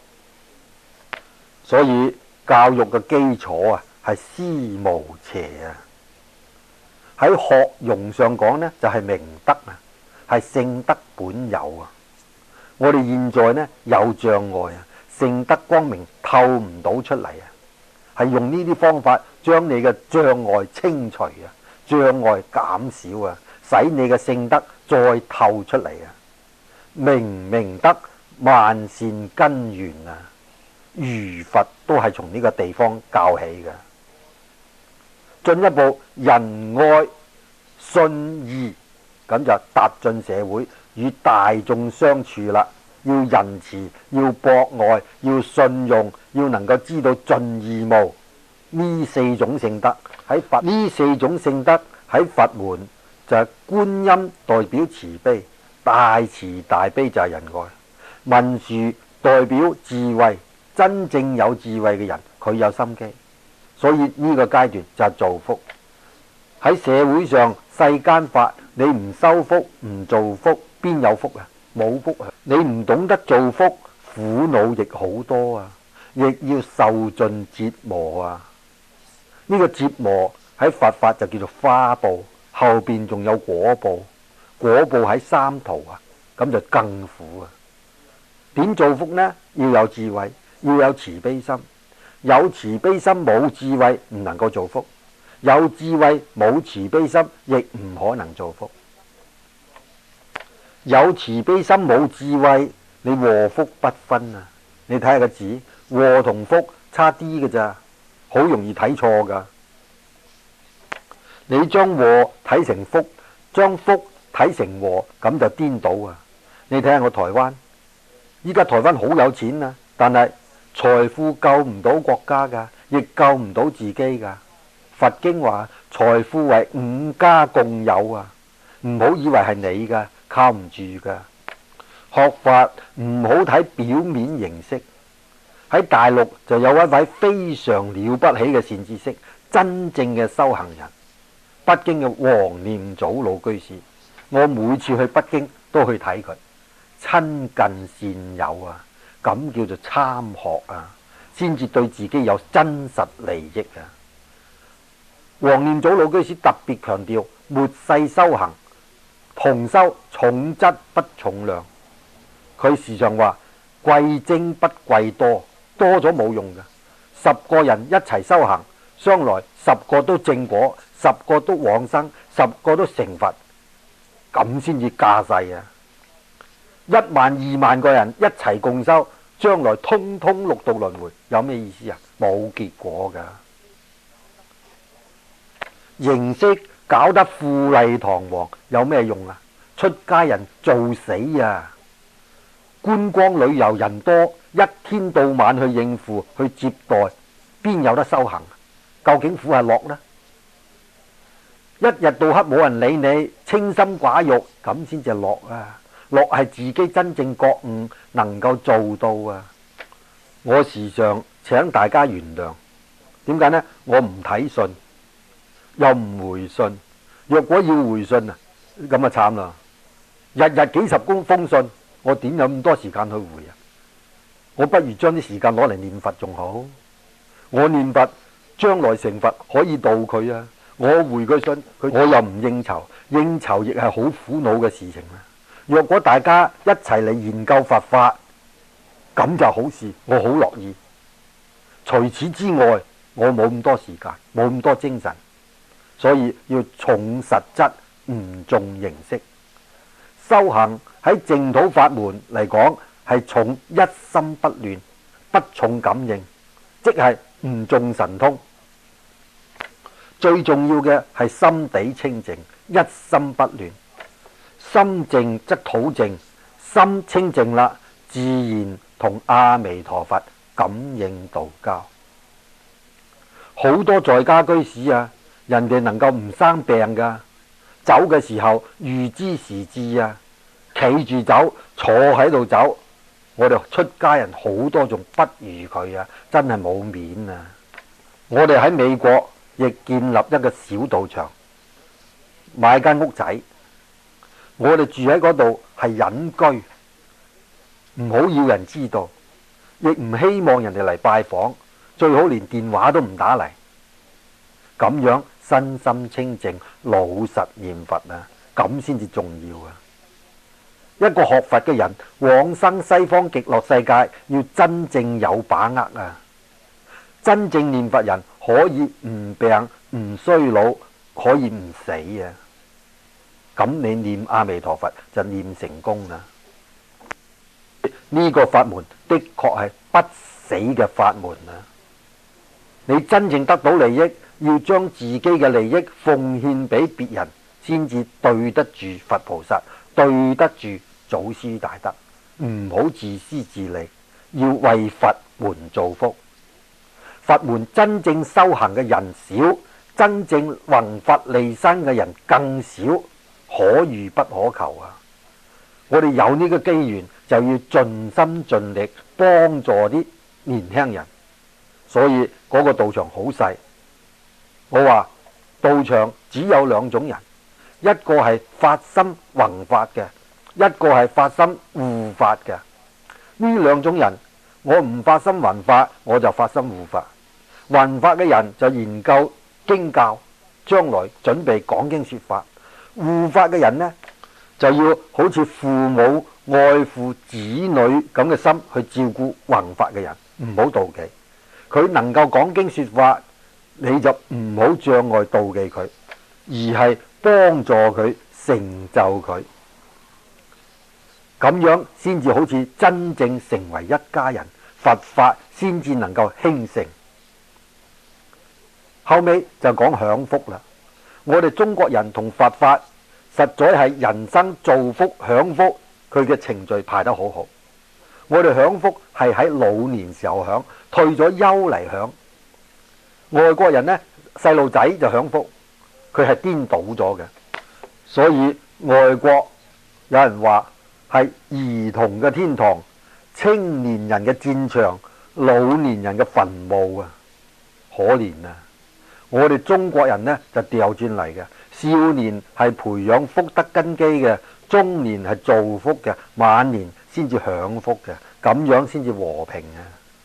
所以教育嘅基礎啊，係思無邪啊。喺學容上講呢，就係、是、明德啊，係聖德本有啊。我哋現在呢，有障礙啊，聖德光明透唔到出嚟啊，係用呢啲方法將你嘅障礙清除啊，障礙減少啊，使你嘅聖德再透出嚟啊。明明德萬善根源啊，儒佛都係從呢個地方教起嘅。進一步仁愛信義，咁就踏進社會與大眾相處啦。要仁慈，要博愛，要信用，要能夠知道盡義務。呢四種聖德喺佛，呢四種聖德喺佛門就係觀音代表慈悲， 大慈大悲就係仁愛。文殊代表智慧，真正有智慧嘅人，佢有心機，所以呢個階段就係造福。喺社會上世間法，你唔修福唔造福，邊有福啊？冇福啊！你唔懂得造福，苦惱亦好多啊，亦要受盡折磨啊。呢、這個折磨喺佛法就叫做花報，後邊仲有果報，果報喺三途啊，咁就更苦啊。點造福呢？要有智慧，要有慈悲心。有慈悲心冇智慧唔能夠造福，有智慧冇慈悲心亦唔可能造福。有慈悲心冇智慧，你禍福不分啊！你睇下個字，禍同福差啲嘅咋，好容易睇錯噶。你將禍睇成福，將福睇成禍，咁就顛倒啊！你睇下我台灣。依家台灣好有錢啊，但係財富救唔到國家噶，亦救唔到自己噶。佛經話財富為五家共有啊，唔好以為係你噶，靠唔住噶。學法唔好睇表面形式。喺大陸就有一位非常了不起嘅善知識，真正嘅修行人，北京嘅黃念祖老居士。我每次去北京都去睇佢。親近善友啊，咁叫做參學啊，先至對自己有真實利益啊。黃念祖老居士特別強調末世修行同修重質不重量，佢時常話貴精不貴多，多咗冇用嘅。十個人一齊修行，將來十個都正果，十個都往生，十個都成佛，咁先至架勢啊！一萬二萬個人一齊共修，將來通通六道輪迴，有咩意思啊？冇結果噶。形式搞得富麗堂皇，有咩用啊？出家人做死啊！觀光旅遊人多，一天到晚去應付去接待，邊有得修行？究竟苦係樂呢？一日到黑冇人理你，清心寡欲，咁先至樂啊！樂係自己真正覺悟，能夠做到啊！我時常請大家原諒，點解呢？我唔睇信，又唔回信。若果要回信啊，咁啊慘啦！日日幾十公封信，我點有咁多時間去回啊？我不如將啲時間攞嚟念佛仲好。我念佛，將來成佛可以度佢啊！我回佢信，佢我又唔應酬，應酬亦係好苦惱嘅事情啊！若果大家一齊嚟研究佛法，咁就好事，我好樂意。除此之外，我冇咁多時間，冇咁多精神，所以要重實質，唔重形式。修行喺淨土法門嚟講，係重一心不亂，不重感應，即係唔重神通。最重要嘅係心地清淨，一心不亂。心靜則土靜，心清淨啦，自然同阿彌陀佛感應道交。好多在家居士啊，人哋能夠唔生病噶，走嘅時候預知時至啊，企住走，坐喺度走。我哋出家人好多仲不如佢啊，真係冇面啊！我哋喺美國亦建立一個小道場，買間屋仔。我哋住喺嗰度係隱居，唔好要人知道，亦唔希望人哋嚟拜訪，最好連電話都唔打嚟。咁樣身心清淨，老實念佛啊，咁先至重要啊！一個學佛嘅人往生西方極樂世界，要真正有把握啊！真正念佛人可以唔病唔衰老，可以唔死啊！咁你念阿彌陀佛就念成功啦！呢個法門的確係不死嘅法門啊！你真正得到利益，要將自己嘅利益奉獻俾別人，先至對得住佛菩薩，對得住祖師大德。唔好自私自利，要為佛門造福。佛門真正修行嘅人少，真正弘法利生嘅人更少。可遇不可求啊！ 我哋有呢個機緣，就要盡心盡力幫助啲年輕人。所以嗰個道場好細。我話道場只有兩種人，一個係發心弘法嘅，一個係發心護法嘅。呢兩種人，我唔發心弘法，我就發心護法。弘法嘅人就研究經教，將來準備講經說法。護法嘅人呢，就要好似父母愛護子女咁嘅心去照顧弘法嘅人，唔好妒忌。佢能夠講經說法，你就唔好障礙妒忌佢，而係幫助佢成就佢，咁樣先至好似真正成為一家人，佛法先至能夠興盛。後尾就講享福啦。我哋中國人同佛法實在係人生造福享福，佢嘅程序排得好好。我哋享福係喺老年時候享，退咗休嚟享。外國人呢，細路仔就享福，佢係顛倒咗嘅。所以外國有人話係兒童嘅天堂，青年人嘅戰場，老年人嘅墳墓啊！可憐啊！我哋中國人呢，就調轉嚟嘅，少年係培養福德根基嘅，中年係造福嘅，晚年先至享福嘅，咁樣先至和平啊！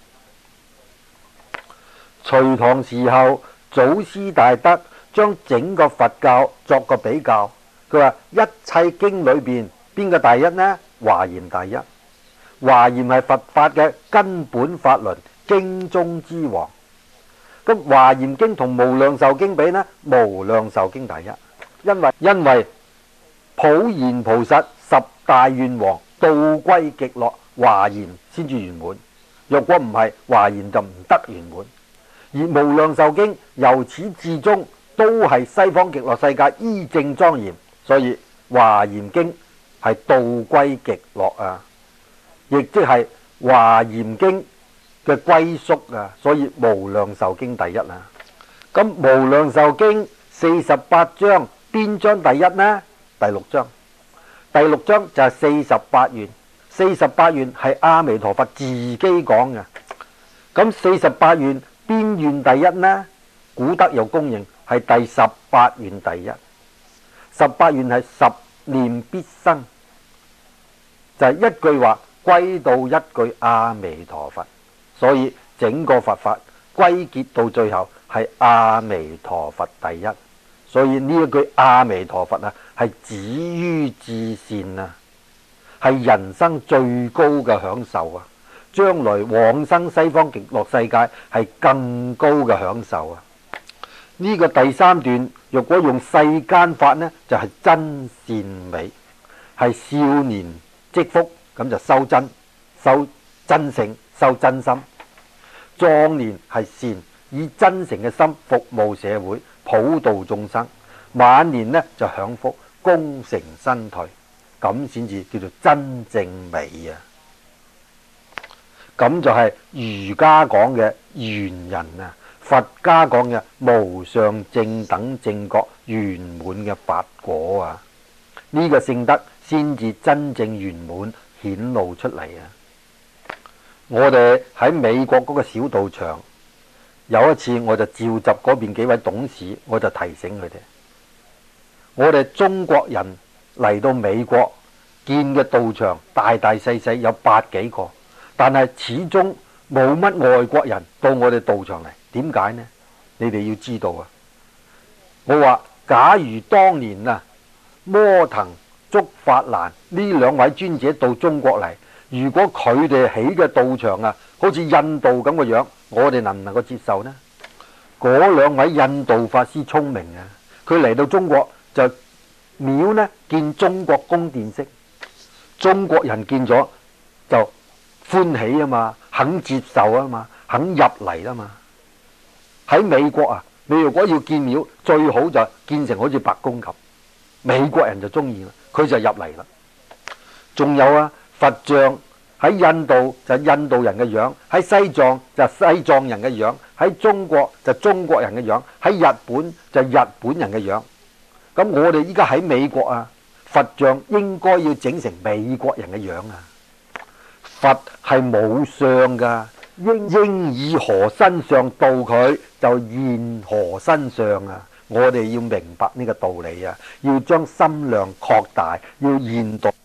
隋唐時候，祖師大德將整個佛教作個比較，佢話一切經裏邊邊個第一呢？華嚴第一。華嚴係佛法嘅根本法輪，經中之王。咁華嚴經同無量壽經比呢？無量壽經第一，因為因為普賢菩薩十大願王道歸極樂，華嚴先至圓滿。若果唔係，華嚴就唔得圓滿。而無量壽經由始至終都係西方極樂世界依正莊嚴，所以華嚴經係道歸極樂啊，亦即係華嚴經嘅歸宿啊，所以無量壽經第一啦。咁無量壽經四十八章邊章第一呢？第六章。第六章就係四十八願，四十八願係阿彌陀佛自己講嘅。咁四十八願邊願第一呢？古德有公認係第十八願第一。十八願係十念必生，就係、是、一句話歸到一句阿彌陀佛。所以整個佛法歸結到最後係阿彌陀佛第一。所以呢一句阿彌陀佛啊，係止於至善啊，係人生最高嘅享受啊！將來往生西方極樂世界係更高嘅享受啊！呢、這個第三段若果用世間法呢，就係、是、真善美，係少年積福，咁就修真、修真誠、修真心；壯年係善，以真誠嘅心服務社會，普度眾生；晚年呢，就享福，功成身退，咁先至叫做真正美啊！咁就係儒家講嘅圓人啊，佛家講嘅無上正等正覺圓滿嘅法果啊，呢、這個聖德先至真正圓滿顯露出嚟啊！我哋喺美國嗰個小道場，有一次我就召集嗰邊幾位董事，我就提醒佢哋，我哋中國人嚟到美國建嘅道場大大細細有百幾個。但係始終冇乜外國人到我哋道場嚟，點解呢？你哋要知道啊！我話假如當年啊，摩騰、竺法蘭呢兩位尊者到中國嚟，如果佢哋起嘅道場啊，好似印度咁嘅樣，我哋能唔能夠接受呢？嗰兩位印度法師聰明啊，佢嚟到中國就廟呢建中國宮殿式，中國人見咗就歡喜啊嘛，肯接受啊嘛，肯入嚟啊嘛。喺美國啊，你如果要建廟，最好就建成好似白宮咁，美國人就中意啦，佢就入嚟啦。仲有啊，佛像喺印度就印度人嘅樣，喺西藏就西藏人嘅樣，喺中國就中國人嘅樣，喺日本就日本人嘅樣。咁我哋依家喺美國啊， 佛像應該要整成美國人嘅樣啊！佛係冇相噶，應應以何身相度佢，就現何身相啊！我哋要明白呢個道理啊，要將心量擴大，要現代。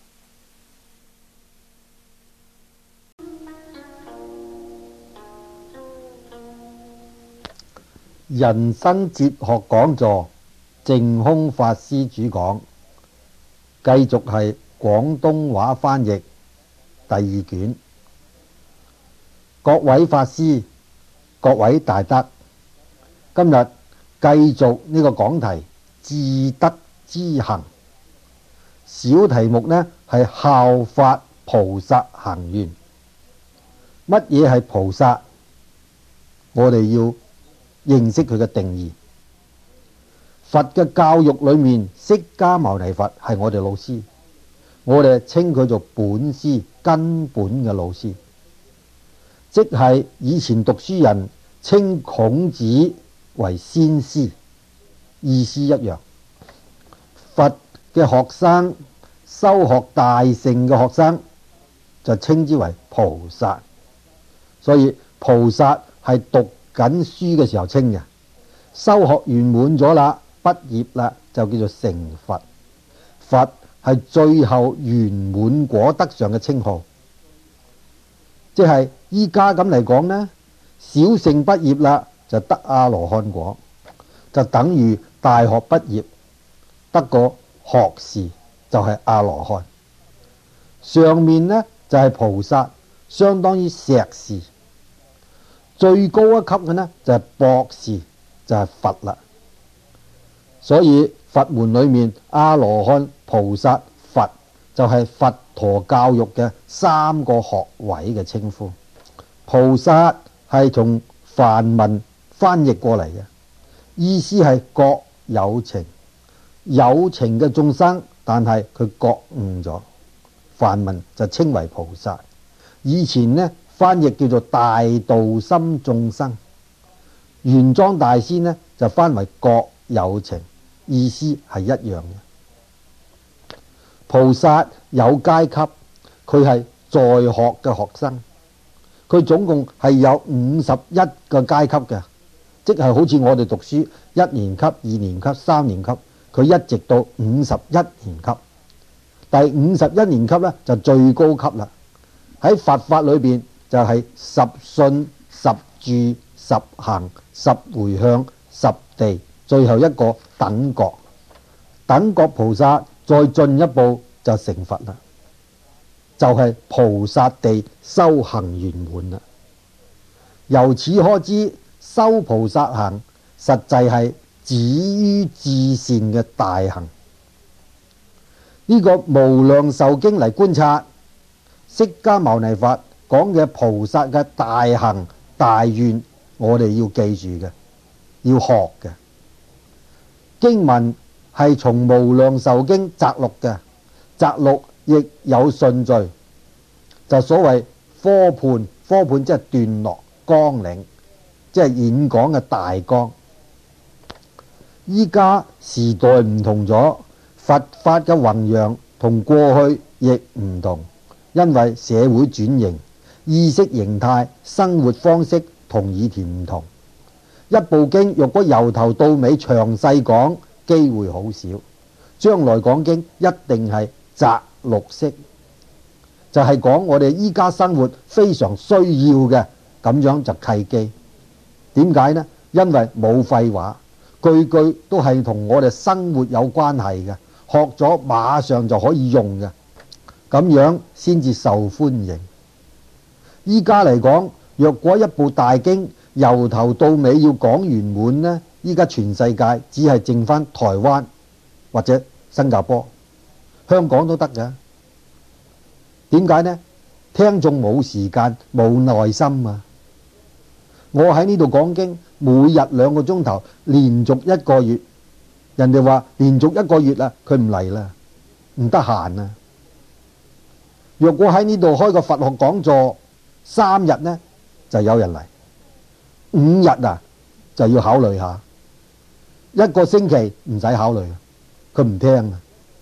人生哲學講座，淨空法師主講，繼續係廣東話翻譯第二卷。各位法師、各位大德，今日繼續呢個講題自德之行。小題目呢係效法菩薩行願。乜嘢係菩薩？我哋要認識佢嘅定義。佛嘅教育裏面，釋迦牟尼佛係我哋老師，我哋稱佢做本師，根本嘅老師，即係以前讀書人稱孔子為先師，意思一樣。佛嘅學生，修學大乘嘅學生就稱之為菩薩，所以菩薩係讀緊書嘅時候稱嘅，修學圓滿咗啦，畢業啦，就叫做成佛。佛係最後圓滿果德上嘅稱號，即係依家咁嚟講呢，小乘畢業啦，就得阿羅漢果，就等於大學畢業得個學士，就係阿羅漢。上面呢就係菩薩，相當於碩士。最高一級嘅呢就係博士，就係佛啦。所以佛門裏面阿羅漢、菩薩、佛就係佛陀教育嘅三個學位嘅稱呼。菩薩係從梵文翻譯過嚟嘅，意思係覺有情，有情嘅眾生，但係佢覺悟咗，梵文就稱為菩薩。以前呢翻譯叫做大道心眾生，玄奘大師呢就翻為覺有情，意思係一樣嘅。菩薩有階級，佢係在學嘅學生，佢總共係有五十一個階級嘅，即係好似我哋讀書一年級、二年級、三年級，佢一直到五十一年級。第五十一年級呢就最高級啦。喺佛法裏邊就係十信、十住、十行、十回向、十地，最後一個等覺。等覺菩薩再進一步就成佛啦，就係、是、菩薩地修行圓滿啦。由此可知，修菩薩行實際係止於至善嘅大行。呢、這個無量壽經嚟觀察，釋迦牟尼佛講嘅菩薩嘅大行大願，我哋要記住嘅，要學嘅。經文係從無量壽經摘錄嘅，摘錄亦有順序，就所謂科判，科判即係段落綱領，即係演講嘅大綱。依家時代唔同咗，佛法嘅弘揚同過去亦唔同，因為社會轉型，意識形態、生活方式同以前唔同。一部經若果由頭到尾詳細講，機會好少。將來講經一定係摘錄式，就係、是、講我哋依家生活非常需要嘅，咁樣就契機。點解呢？因為冇廢話，句句都係同我哋生活有關係嘅，學咗馬上就可以用嘅，咁樣先至受歡迎。依家嚟講，若果一部大經由頭到尾要講圓滿呢，依家全世界只係剩翻台灣或者新加坡，香港都得嘅。點解呢？聽眾冇時間冇耐心啊！我喺呢度講經，每日兩個鐘頭，連續一個月，人哋話連續一個月啦，佢唔嚟啦，唔得閒啊！若果喺呢度開個佛學講座，三日呢就有人嚟，五日啊就要考慮下，一個星期唔使考慮，佢唔聽啊。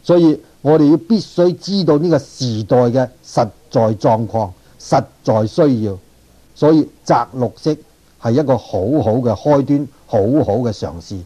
所以我哋要必須知道呢個時代嘅實在狀況、實在需要。所以摘綠色係一個好好嘅開端，好好嘅嘗試。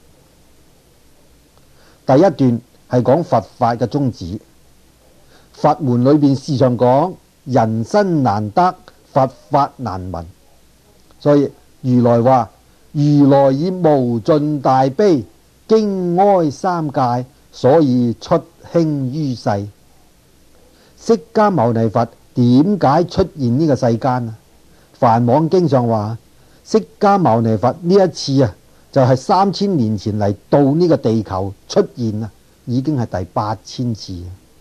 第一段係講佛法嘅宗旨。佛門裏邊時常講人生難得，佛法難聞。所以如來話：如來以無盡大悲，經哀三界，所以出興於世。釋迦牟尼佛點解出現呢個世間啊？梵網經上話，釋迦牟尼佛呢一次啊，就係三千年前嚟到呢個地球出現啊，已經係第八千次。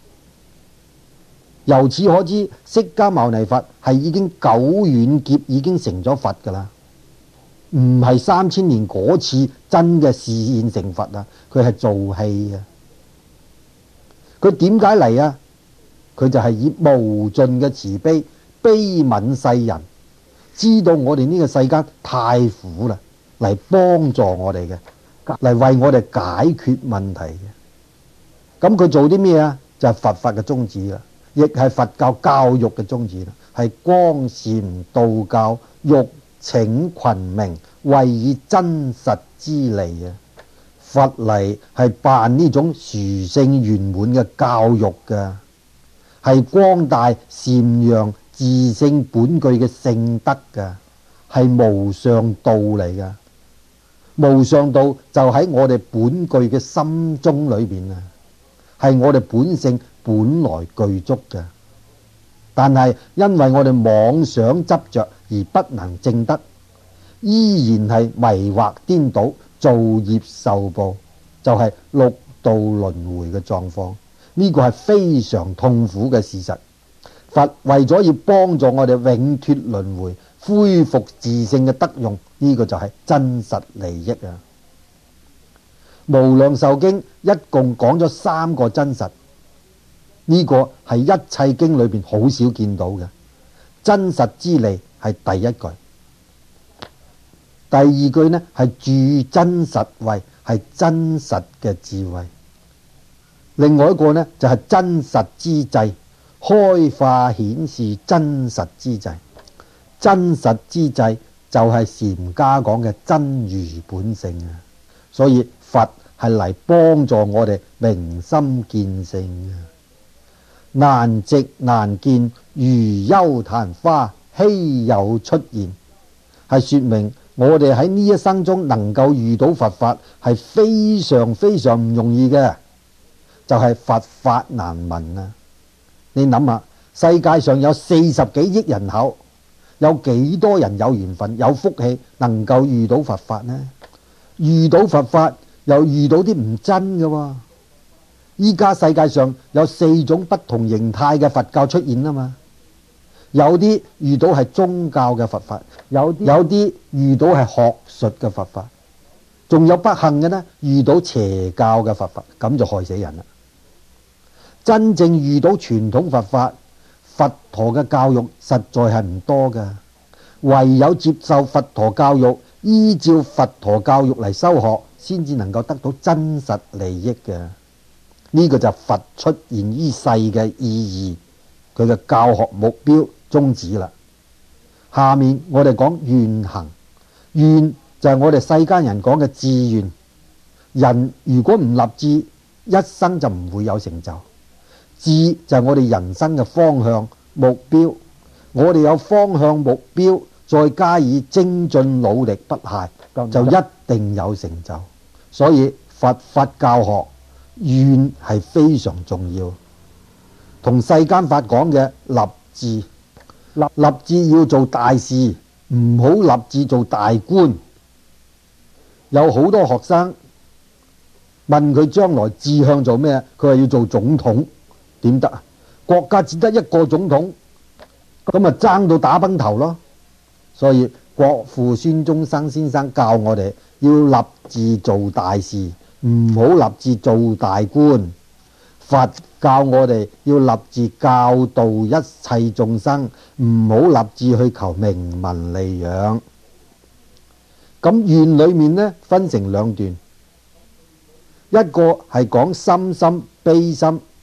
由此可知，釋迦牟尼佛係已經久遠劫已經成咗佛噶啦，唔係三千年嗰次真嘅示現成佛啊，佢係做戲啊。佢點解嚟啊？佢就係以無盡嘅慈悲悲憫世人，知道我哋呢個世間太苦啦，嚟幫助我哋嘅，嚟為我哋解決問題嘅。咁佢做啲咩啊？就係佛法嘅宗旨啦，亦係佛教教育嘅宗旨啦，係光禪道教，欲請群明，為以真實之利啊！佛嚟係辦呢種殊勝圓滿嘅教育嘅，係光大禪揚自性本具嘅聖德嘅，係無上道嚟嘅。無上道就喺我哋本具嘅心中裏邊啊，係我哋本性本來具足嘅。但係因為我哋妄想執着而不能證得，依然係迷惑顛倒，造業受報，就係、是、六道輪迴嘅狀況。呢個係非常痛苦嘅事實。佛為咗要幫助我哋永脫輪迴，恢復自性嘅德用，呢、這個就係真實利益啊！無量壽經一共講咗三個真實，呢、這個係一切經裏邊好少見到嘅。真實之利係第一句，第二句呢係住真實慧，係真實嘅智慧。另外一個呢就係、是、真實之際，開化顯示真實之際。真實之際就係禪家講嘅真如本性啊！所以佛係嚟幫助我哋明心見性啊！難值難見，如邱曇花，稀有出現，係說明我哋喺呢一生中能夠遇到佛法係非常非常唔容易嘅，就係、是、佛法難聞啊！你諗下，世界上有四十幾億人口，有幾多人有緣分有福氣能夠遇到佛法呢？遇到佛法又遇到啲唔真嘅喎。依家世界上有四種不同形態嘅佛教出現啊嘛，有啲遇到係宗教嘅佛法，有啲有啲遇到係學術嘅佛法，仲有不幸嘅呢，遇到邪教嘅佛法，咁就害死人啦。真正遇到傳統佛法，佛陀嘅教育實在係唔多㗎，唯有接受佛陀教育，依照佛陀教育嚟修學，先至能夠得到真實利益嘅。呢個就係佛出現於世嘅意義，佢嘅教學目標宗旨啦。下面我哋講願行，願就係我哋世間人講嘅志願。人如果唔立志，一生就唔會有成就。志就係我哋人生嘅方向目標，我哋有方向目標，再加以精進努力不懈，就一定有成就。所以佛法教學願係非常重要，同世間法講嘅立志，立立志要做大事，唔好立志做大官。有好多學生問佢將來志向做咩，佢話要做總統，點得啊？國家只得一個總統，咁咪爭到打崩頭咯。所以國父孫中山先生教我哋要立志做大事，唔好立志做大官。佛教我哋要立志教導一切眾生，唔好立志去求名聞利養。咁願裏面呢，分成兩段，一個係講心心悲心，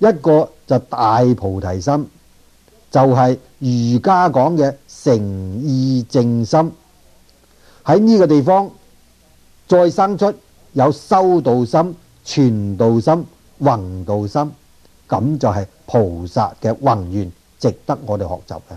一個就大菩提心，就係儒家講嘅誠意正心。喺呢個地方再生出有修道心、傳道心、弘道心，咁就係菩薩嘅宏願，值得我哋學習嘅。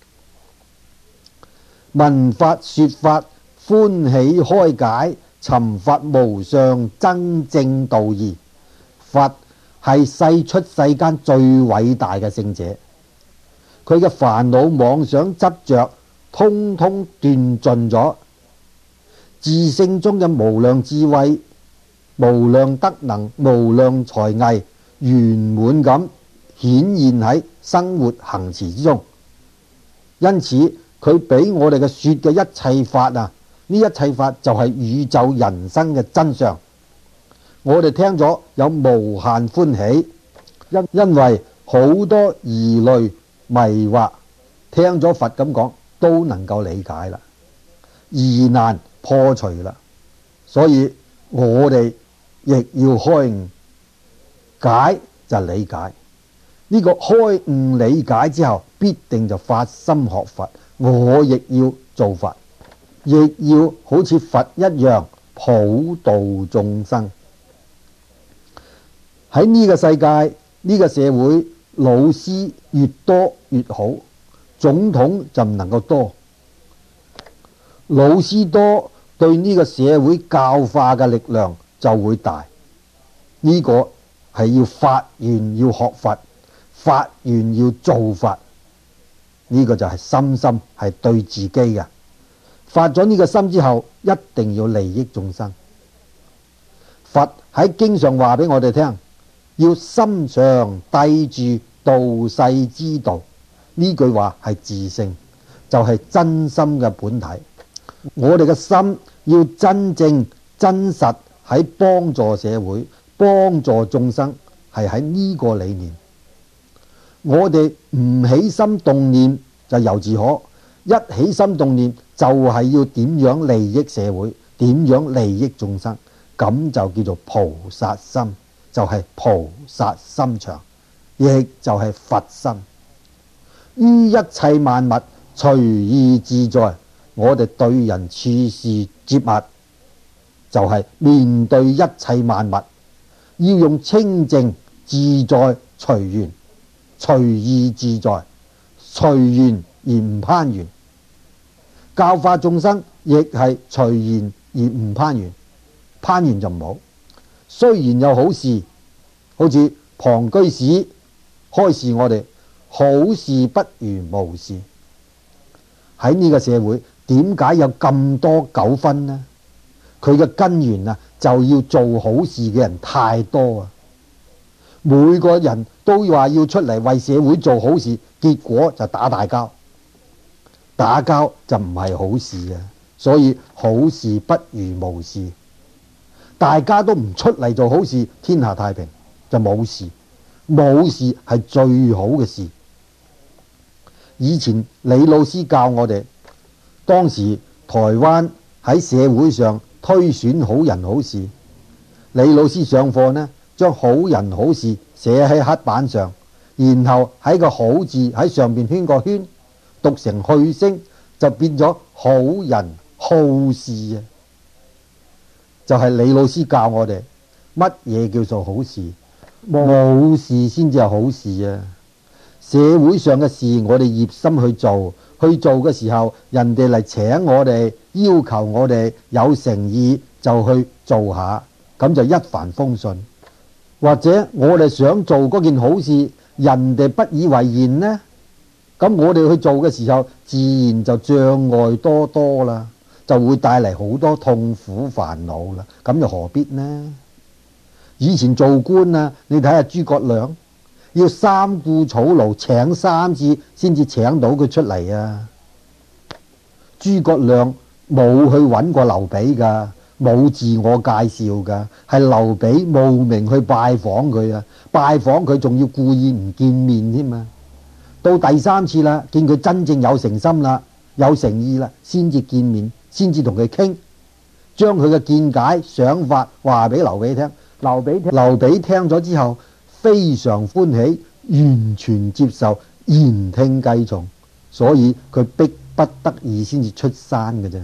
聞法說法，歡喜開解，尋法無上，真正道義。佛係世出世間最偉大嘅聖者，佢嘅煩惱妄想執着通通斷盡咗，自性中嘅無量智慧、無量德能、無量才藝圓滿咁顯現喺生活行持之中。因此佢俾我哋嘅說嘅一切法啊，呢一切法就係宇宙人生嘅真相。我哋聽咗有無限歡喜，因因為好多疑慮迷惑，聽咗佛咁講都能夠理解啦，疑難破除啦。所以我哋亦要開悟，解就理解。呢個開悟理解之後，必定就發心學佛。我亦要做佛，亦要好似佛一樣普度眾生。喺呢個世界，呢個社會，老師越多越好，總統就唔能夠多。老師多，對呢個社會教化嘅力量就會大。呢個係要發願要學佛，發願要做佛。呢個就係心心係對自己嘅。發咗呢個心之後，一定要利益眾生。佛喺經上話俾我哋聽，要心常締住度世之道。呢句話係自性，就係真心嘅本體。我哋嘅心要真正真實喺幫助社會、幫助眾生，係喺呢個理念。我哋唔起心動念就由自可，一起心動念就係要點樣利益社會，點樣利益眾生，咁就叫做菩薩心，就係菩薩心腸，亦就係佛心。於一切萬物隨意自在，我哋對人處事接物，就係面對一切萬物，要用清淨自在隨緣。隨意自在，隨緣而唔攀緣。教化眾生亦係隨緣而唔攀緣，攀緣就唔好。雖然有好事，好似龐居士開示我哋，好事不如無事。喺呢個社會，點解有咁多糾紛呢？佢嘅根源啊，就要做好事嘅人太多啊！每個人都話要出嚟為社會做好事，結果就打大交，打交就唔係好事啊！所以好事不如無事，大家都唔出嚟做好事，天下太平就冇事，冇事係最好嘅事。以前李老師教我哋，當時台灣喺社會上推選好人好事，李老師上課呢，將好人好事寫喺黑板上，然後喺個好字喺上邊圈個圈，讀成去聲，就變咗好人好事啊！就係李老師教我哋乜嘢叫做好事，冇事先至係好事啊！社會上嘅事我哋熱心去做，去做嘅時候人哋嚟請我哋，要求我哋有誠意就去做下，咁就一帆風順。或者我哋想做嗰件好事，人哋不以為然呢，咁我哋去做嘅時候，自然就障礙多多啦，就會帶嚟好多痛苦煩惱啦。咁又何必呢？以前做官啊，你睇下諸葛亮，要三顧草廬請三次先至請到佢出嚟啊！諸葛亮冇去揾過劉備㗎。冇自我介紹㗎，係劉備慕名去拜訪佢啊！拜訪佢仲要故意唔見面添啊！到第三次啦，見佢真正有誠心啦，有誠意啦，先至見面，先至同佢傾，將佢嘅見解想法話俾劉備聽。劉備劉備聽咗之後， 非常歡喜，完全接受，言聽計從，所以佢逼不得已先至出山嘅啫。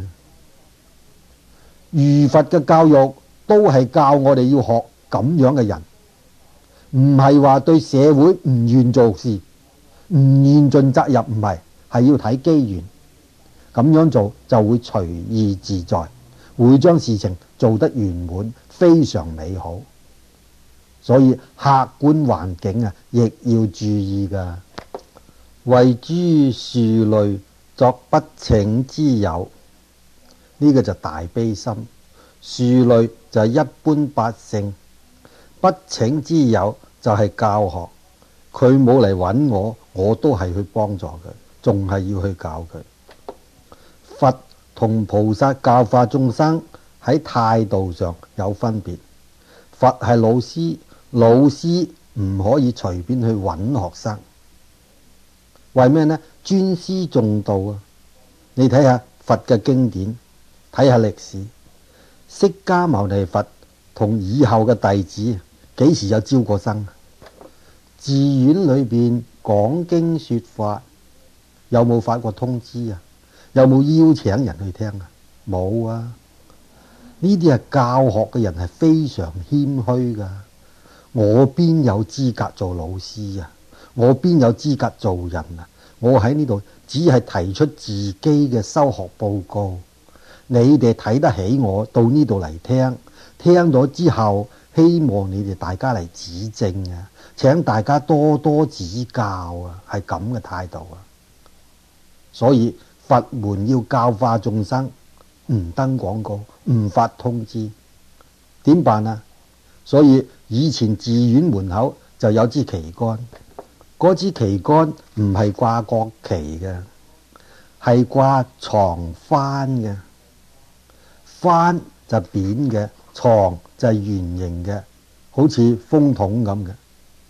儒佛嘅教育都係教我哋要學咁樣嘅人，唔係話對社會唔願做事，唔願盡責任，唔係，係要睇機緣，咁樣做就會隨意自在，會將事情做得圓滿，非常美好。所以客觀環境啊，亦要注意㗎。為諸庶類作不請之友，呢、這個就大悲心。庶類就係一般百姓，不請之友就係教學。佢冇嚟揾我，我都係去幫助佢，仲係要去教佢。佛同菩薩教化眾生喺態度上有分別。佛係老師，老師唔可以隨便去揾學生。為咩呢？尊師重道啊！你睇下佛嘅經典，睇下歷史，釋迦牟尼佛同以後嘅弟子幾時有招過生？寺院裏邊講經說法，有冇發過通知啊？有冇邀請人去聽啊？冇啊！呢啲係教學嘅人係非常謙虛噶。我邊有資格做老師啊？我邊有資格做人啊？我喺呢度只係提出自己嘅修學報告，你哋睇得起我，到呢度嚟聽，聽咗之後，希望你哋大家嚟指正啊，請大家多多指教啊，係咁嘅態度啊。所以佛門要教化眾生，唔登廣告，唔發通知，點辦啊？所以以前寺院門口就有支旗杆，嗰支旗杆唔係掛國旗嘅，係掛床幡嘅。幡就扁嘅，床就係圓形嘅，好似風筒咁嘅。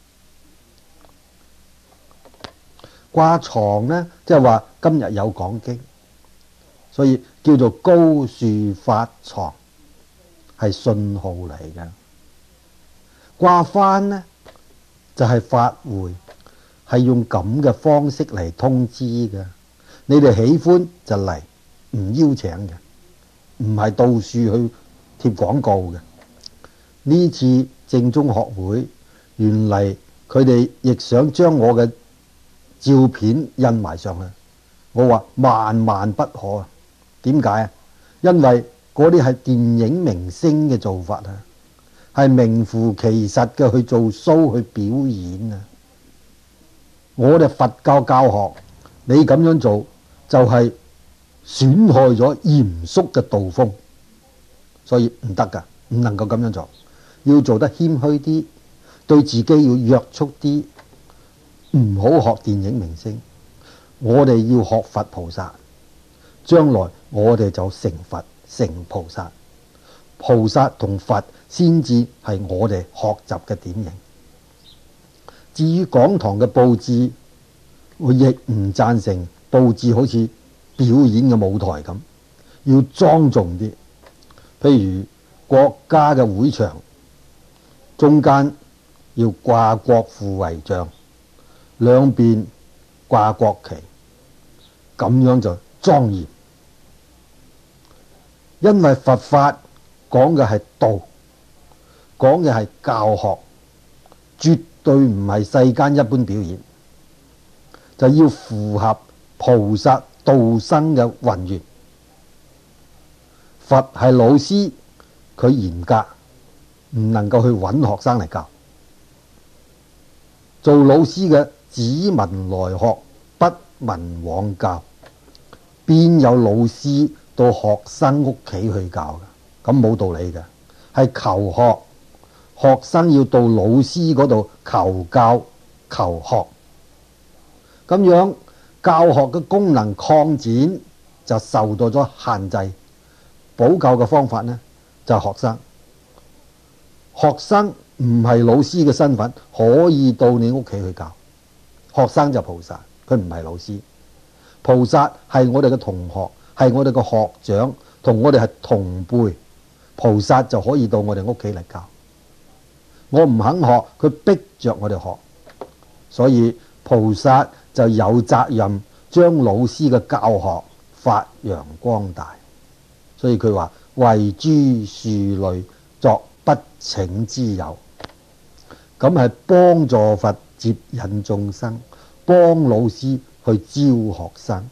掛床呢，即係話今日有講經，所以叫做高樹法床，係信號嚟嘅。掛幡呢，就係法會，係用咁嘅方式嚟通知嘅。你哋喜歡就嚟，唔邀請嘅，唔係到處去貼廣告嘅。呢次正宗學會，原嚟佢哋亦想將我嘅照片印埋上去。我話萬萬不可啊！點解啊？因為嗰啲係電影明星嘅做法啊，係名副其實嘅去做 show 去表演啊！我哋佛教教學，你咁樣做就係損害咗嚴肅嘅道風，所以唔得噶，唔能夠咁樣做，要做得謙虛啲，對自己要約束啲，唔好學電影明星。我哋要學佛菩薩，將來我哋就成佛成菩薩，菩薩同佛先至係我哋學習嘅典型。至於講堂嘅佈置，我亦唔贊成佈置好似表演嘅舞台咁，要莊重啲。譬如國家嘅會場中間要掛國父遺像，兩邊掛國旗，咁樣就莊嚴。因為佛法講嘅係道，講嘅係教學，絕對唔係世間一般表演，就要符合菩薩道生嘅宏願。佛係老師，佢嚴格，唔能夠去揾學生嚟教。做老師嘅只聞來學，不聞往教，邊有老師到學生屋企去教嘅？咁冇道理嘅，係求學。學生要到老師嗰度求教求學，咁樣教學嘅功能擴展就受到咗限制。補救嘅方法呢，就係學生。學生唔係老師嘅身份，可以到你屋企去教。學生就菩薩，佢唔係老師。菩薩係我哋嘅同學，係我哋嘅學長，同我哋係同輩。菩薩就可以到我哋屋企嚟教。 我唔肯學，佢逼着我哋學。所以菩薩就有責任將老師嘅教學發揚光大。所以佢話為諸樹類作不請之友，咁係幫助佛接引眾生，幫老師去招學生。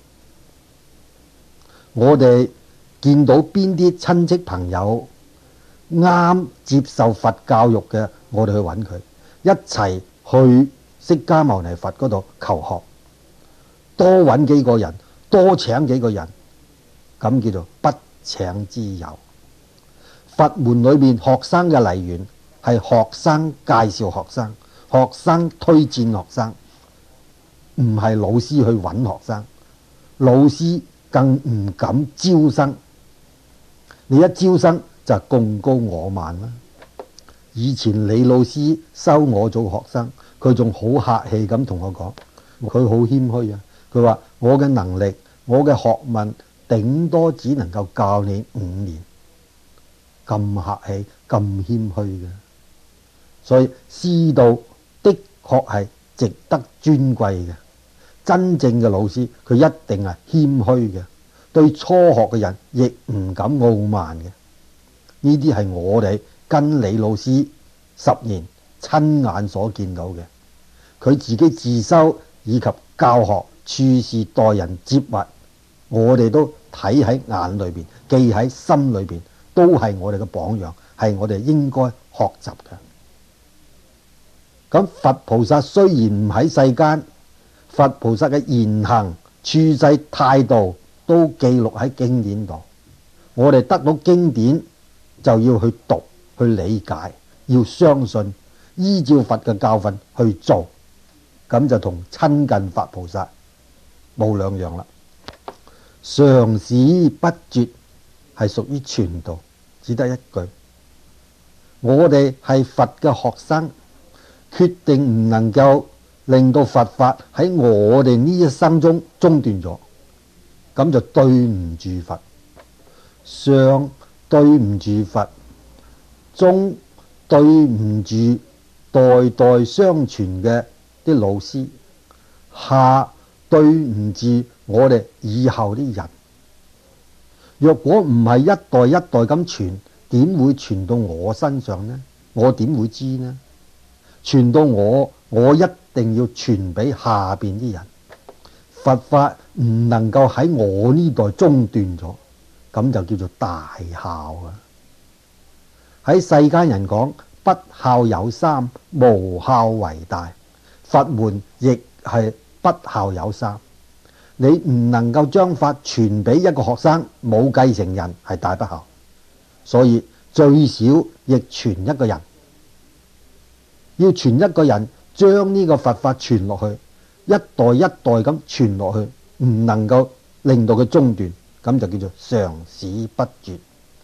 我哋見到邊啲親戚朋友啱接受佛教育嘅，我哋去揾佢，一齊去釋迦牟尼佛嗰度求學，多揾幾個人，多請幾個人，咁叫做不請之友。佛門裏面學生嘅嚟源係學生介紹學生，學生推薦學生，唔係老師去揾學生。老師更唔敢招生，你一招生就貢高我慢啦。以前李老師收我做學生，佢仲好客氣咁同我講，佢好謙虛啊。佢話我嘅能力，我嘅學問頂多只能夠教你五年，咁客氣咁謙虛嘅。所以師道的確係值得尊貴嘅。真正嘅老師佢一定係謙虛嘅，對初學嘅人亦唔敢傲慢嘅。呢啲係我哋跟李老師十年親眼所見到嘅。佢自己自修以及教學處事待人接物，我哋都睇喺眼裏邊，記喺心裏邊，都係我哋嘅榜樣，係我哋應該學習嘅。咁佛菩薩雖然唔喺世間，佛菩薩嘅言行處世態度都記錄喺經典度。我哋得到經典就要去讀去理解，要相信，依照佛嘅教訓去做，咁就同親近佛菩薩冇兩樣啦。常使不絕係屬於傳道，只得一句。我哋係佛嘅學生，決定唔能夠令到佛法喺我哋呢一生中中斷咗，咁就對唔住佛。上對唔住佛，中對唔住代代相傳嘅啲老師，下對唔住我哋以後啲人。若果唔係一代一代咁傳，點會傳到我身上呢？我點會知呢？傳到我，我一定要傳俾下邊啲人。佛法唔能夠喺我呢代中斷咗，咁就叫做大孝啊！喺世間人講，不孝有三，無孝為大。佛門亦係不孝有三。你唔能夠將法傳俾一個學生，冇繼承人係大不孝。所以最少亦傳一個人。要傳一個人，將呢個佛法傳落去，一代一代咁傳落去，唔能夠令到佢中斷，咁就叫做常使不絕。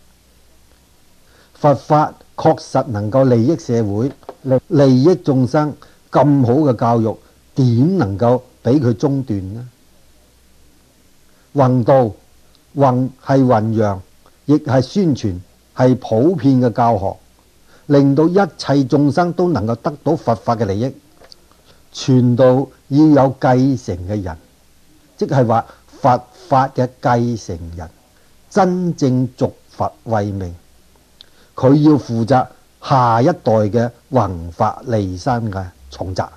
佛法確實能夠利益社會、利益眾生，咁好嘅教育點能夠俾佢中斷呢？弘道，弘係弘揚，亦係宣傳，係普遍嘅教學，令到一切眾生都能夠得到佛法嘅利益。傳道要有繼承嘅人，即係話佛法嘅繼承人，真正續佛慧命，佢要負責下一代嘅弘法利生嘅重責。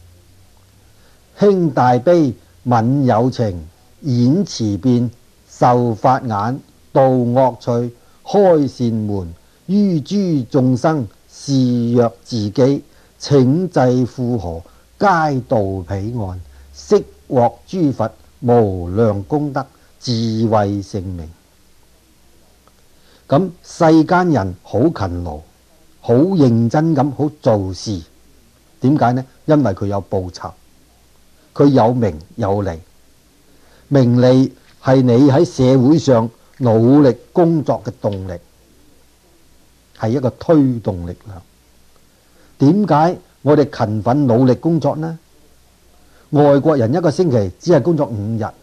興大悲，憫有情，演慈辯，受法眼，度惡趣，開善門，於諸眾生示若自己，請濟富河，皆渡彼岸，悉獲諸佛無量功德，智慧聖明。咁世間人好勤勞，好認真咁好做事，點解呢？因為佢有報酬，佢有名有利。名利係你喺社會上努力工作嘅動力，係一個推動力量。點解我哋勤奮努力工作呢？外國人一個星期只係工作五日，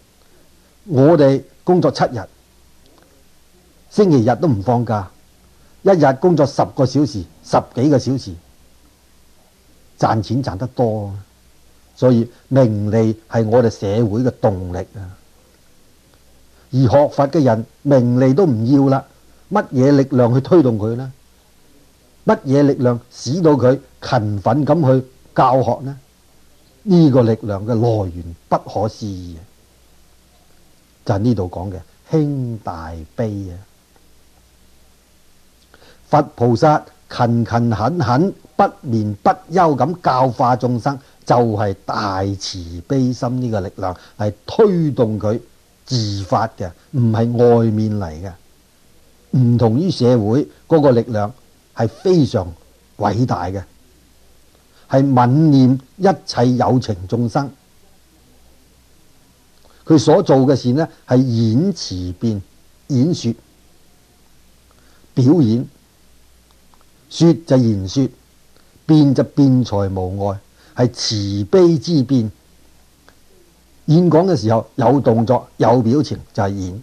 我哋工作七日，星期日都唔放假。 一日工作十個小時、十幾個小時，賺錢賺得多，所以名利係我哋社會嘅動力啊。而學佛嘅人名利都唔要啦，乜嘢力量去推動佢呢？乜嘢力量使到佢勤奮咁去教學呢？呢個力量嘅來源不可思議，就係呢度講嘅興大悲啊！佛菩薩勤勤懇懇、不眠不休咁教化眾生，就係大慈悲心呢個力量係推動佢自發嘅，唔係外面嚟嘅。唔同於社會嗰個力量係非常偉大嘅，係憫念一切有情眾生。佢所做嘅事呢，係演辭辯、演說、表演。說就言說，辯就辯才無礙，係慈悲之辯。演講嘅時候有動作有表情就係演。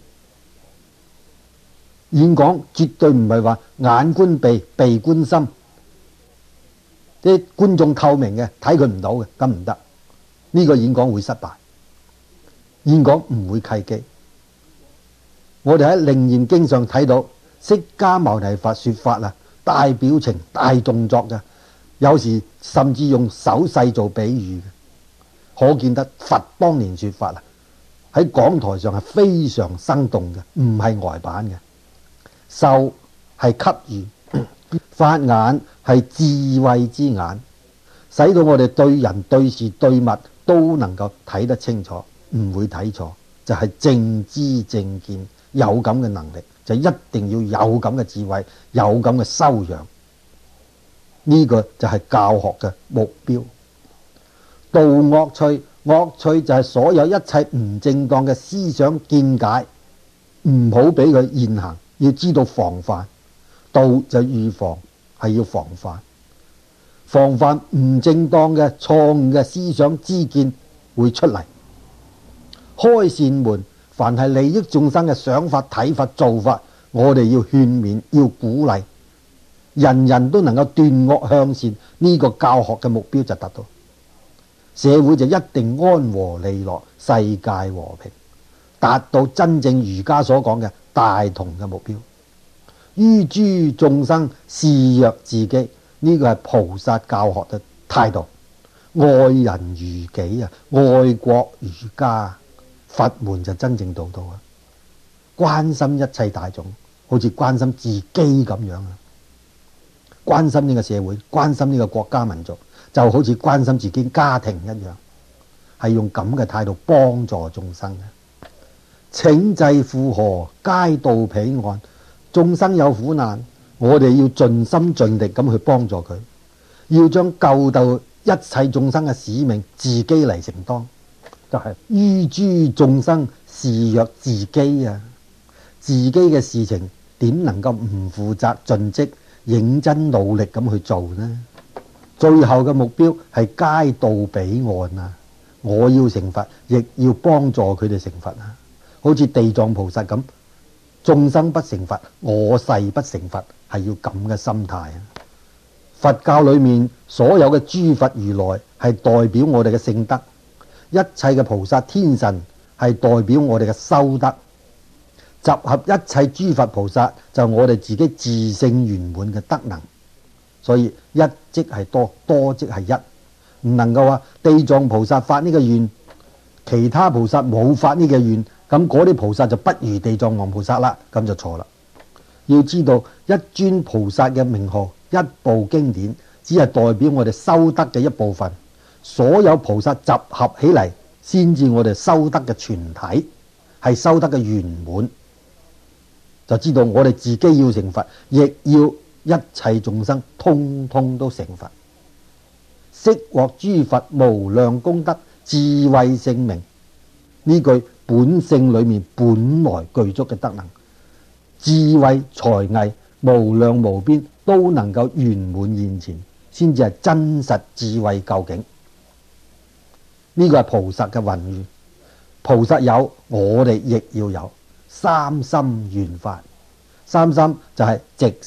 演講絕對唔係話眼觀鼻鼻觀心，啲觀眾透明嘅睇佢唔到嘅，咁唔得。呢個演講會失敗，演講唔會契機。我哋喺《楞嚴經》上睇到釋迦牟尼佛說法啊，大表情大動作嘅，有時甚至用手勢做比喻嘅，可見得佛當年說法啊，喺講台上係非常生動嘅，唔係呆板嘅。受係給予，法眼係智慧之眼，使到我哋對人對事對物都能夠睇得清楚，唔會睇錯，就係正知正見，有咁嘅能力，就一定要有咁嘅智慧，有咁嘅修養。呢個就係教學嘅目標。度惡趣，惡趣就係所有一切唔正當嘅思想見解，唔好俾佢現行。要知道防範，度就預防，係要防範，防範唔正當嘅錯誤嘅思想知見會出嚟。開善門，凡係利益眾生嘅想法睇法做法，我哋要勸勉，要鼓勵，人人都能夠斷惡向善，呢個教學嘅目標就達到，社會就一定安和利樂，世界和平，達到真正儒家所講嘅大同嘅目標。於諸眾生視若自己，呢個係菩薩教學嘅態度。愛人如己啊，愛國如家，佛門就真正做到啊！關心一切大眾，好似關心自己咁樣啊！關心呢個社會，關心呢個國家民族，就好似關心自己家庭一樣，係用咁嘅態度幫助眾生嘅。請濟富河，皆渡彼岸。眾生有苦難，我哋要盡心盡力咁去幫助佢，要將救度一切眾生嘅使命自己嚟承擔，就係於諸眾生視若自己啊！自己嘅事情點能夠唔負責盡職、認真努力咁去做呢？最後嘅目標係皆渡彼岸啊！我要成佛，亦要幫助佢哋成佛啊！好似地藏菩薩咁。眾生不成佛，我誓不成佛，係要咁嘅心態啊！佛教裏面所有嘅諸佛如來係代表我哋嘅聖德，一切嘅菩薩天神係代表我哋嘅修德，集合一切諸佛菩薩就我哋自己自性圓滿嘅德能。所以一即係多，多即係一，唔能夠話地藏菩薩發呢個願，其他菩薩冇發呢個願。咁嗰啲菩薩就不如地藏王菩薩啦，咁就錯啦。要知道一尊菩薩嘅名號，一部經典，只係代表我哋修德嘅一部分。所有菩薩集合起嚟，先至我哋修德嘅全體，係修德嘅圓滿。就知道我哋自己要成佛，亦要一切眾生通通都成佛，悉獲諸佛無量功德，智慧聖明。呢句本性裏面本來具足嘅德能，智慧才藝無量無邊，都能夠圓滿現前，先至係真實智慧究竟。呢個係菩薩嘅宏願，菩薩有，我哋亦要有三心願法。三心就係直心、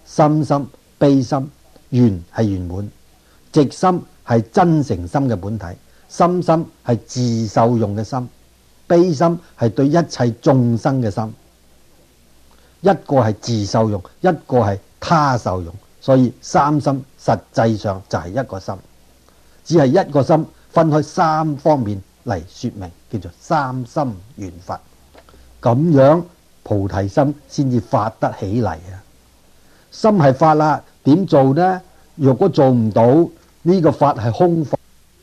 心心、悲心，圓係圓滿，直心係真誠心嘅本體，心心係自受用嘅心，悲心係對一切眾生嘅心。一個係自受用，一個係他受用，所以三心實際上就係一個心，只係一個心分開三方面嚟說明，叫做三心圓佛。咁樣菩提心先至發得起嚟啊！心係發啦，點做呢？若果做唔到，呢個法係空法。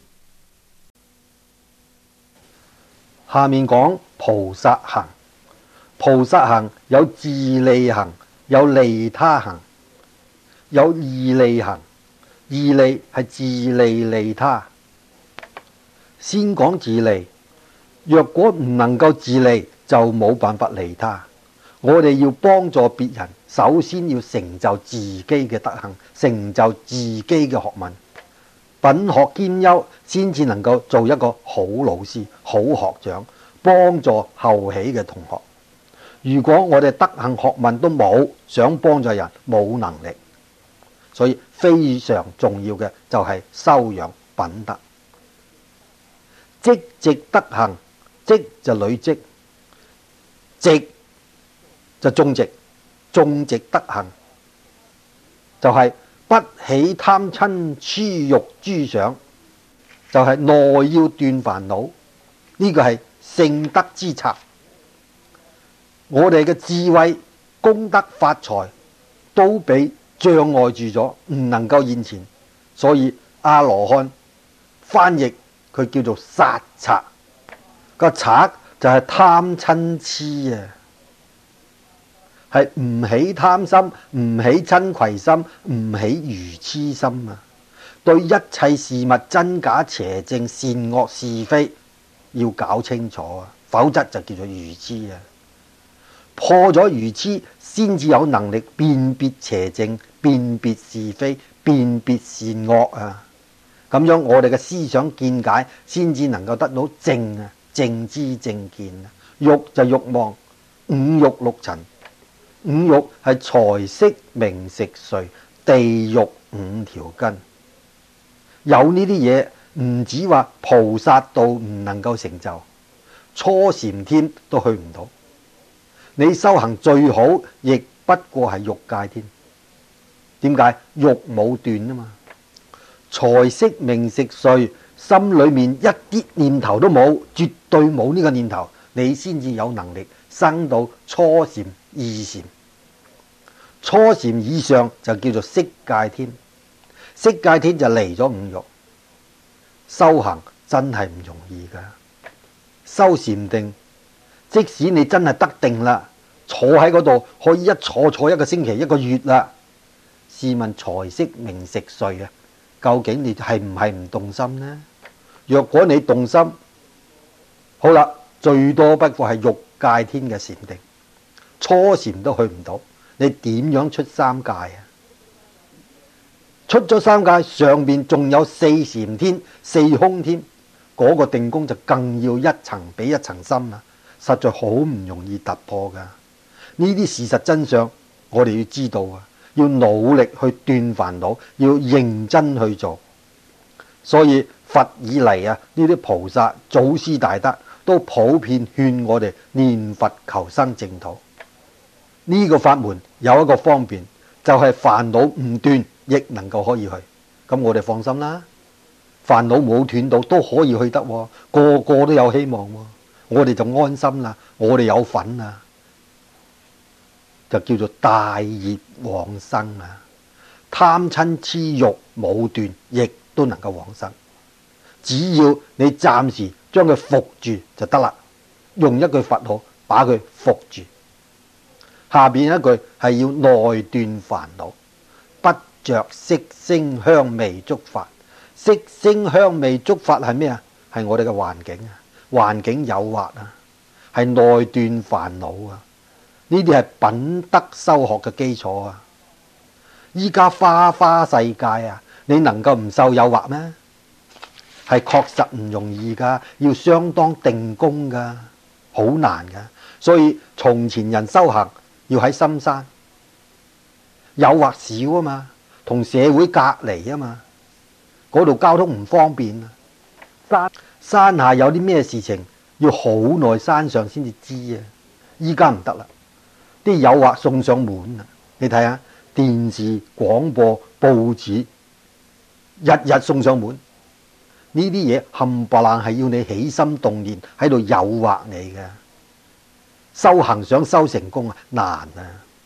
下面講菩薩行。菩薩行有自利行，有利他行，有義利行。義利係自利利他。先講自利，若果唔能夠自利，就冇辦法利他。我哋要幫助別人，首先要成就自己嘅德行，成就自己嘅學問，品學兼優，先至能夠做一個好老師、好學長，幫助後起嘅同學。如果我哋德行學問都冇，想幫助人冇能力，所以非常重要嘅就係修養品德。積直德行，積就累積，直就種植，種植德行就係、是、不起貪嗔痴欲諸想，就係、是、內要斷煩惱，呢、這個係聖德之策。我哋嘅智慧、功德、發財都俾障礙住咗，唔能夠現前，所以阿羅漢翻譯佢叫做殺賊，個賊就係貪嗔痴啊，係唔起貪心，唔起嗔恚心，唔起愚痴心啊！對一切事物真假邪正善惡是非要搞清楚啊，否則就叫做愚痴啊！破咗愚痴，先至有能力辨別邪正、辨別是非、辨別善惡啊！咁樣我哋嘅思想見解先至能夠得到正啊，正知正見啊！欲就欲望，五欲六塵，五欲係財色名食睡，地獄五條根。有呢啲嘢，唔止話菩薩道唔能夠成就，初禪天都去唔到。你修行最好，亦不過係欲界添。點解？欲冇斷啊嘛。財色名食睡，心裏面一啲念頭都冇，絕對冇呢個念頭，你先至有能力生到初禪、二禪。初禪以上就叫做色界天，色界天就離咗五欲。修行真係唔容易噶，修禪定。即使你真係得定啦，坐喺嗰度可以一坐坐一個星期一個月啦。試問財色名食睡啊，究竟你係唔係唔動心呢？若果你動心，好啦，最多不過係欲界天嘅禪定，初禪都去唔到，你點樣出三界啊？出咗三界，上面仲有四禪天、四空天，嗰、那個定功就更要一層比一層深啦。實在好唔容易突破噶，呢啲事實真相我哋要知道啊，要努力去斷煩惱，要認真去做。所以佛以嚟啊，呢啲菩薩祖師大德都普遍勸我哋念佛求生淨土。呢、這個法門有一個方便，就係、是、煩惱唔斷亦能夠可以去。咁我哋放心啦，煩惱冇斷到都可以去得，個個都有希望。我哋就安心啦，我哋有份啊，就叫做大業往生啊！貪嗔痴欲冇斷，亦都能夠往生。只要你暫時將佢伏住就得啦，用一句佛號把佢伏住。下邊一句係要內斷煩惱，不着色聲香味觸法。色聲香味觸法係咩啊？係我哋嘅環境啊！環境誘惑啊，係內斷煩惱啊，呢啲係品德修學嘅基礎啊。依家花花世界啊，你能夠唔受誘惑咩？係確實唔容易噶，要相當定功噶，好難噶。所以從前人修行要喺深山， 誘惑少啊嘛，同社會隔離啊嘛，嗰度交通唔方便啊。山山下有啲咩事情要好耐山上先至知啊，依家唔得啦，啲誘惑送上門啊！你睇下電視、廣播、報紙，日日送上門，呢啲嘢冚唪唥係要你起心動念喺度誘惑你嘅。修行想修成功啊，難啊！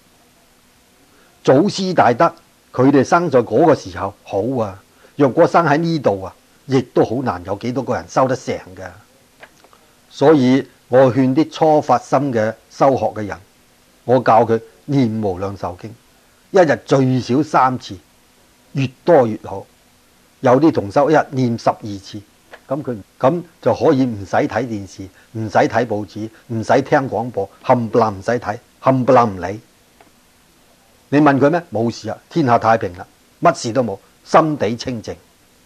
祖師大德佢哋生在嗰個時候好啊，若果生喺呢度啊，亦都好難有幾多個人修得成嘅。所以我勸啲初發心嘅修學嘅人，我教佢念無量壽經，一日最少三次，越多越好。有啲同修一日念十二次，咁佢咁就可以唔使睇電視，唔使睇報紙，唔使聽廣播，冚唪唥唔使睇，冚唪唥唔理。你問佢咩？冇事啊，天下太平啦，乜事都冇，心地清淨。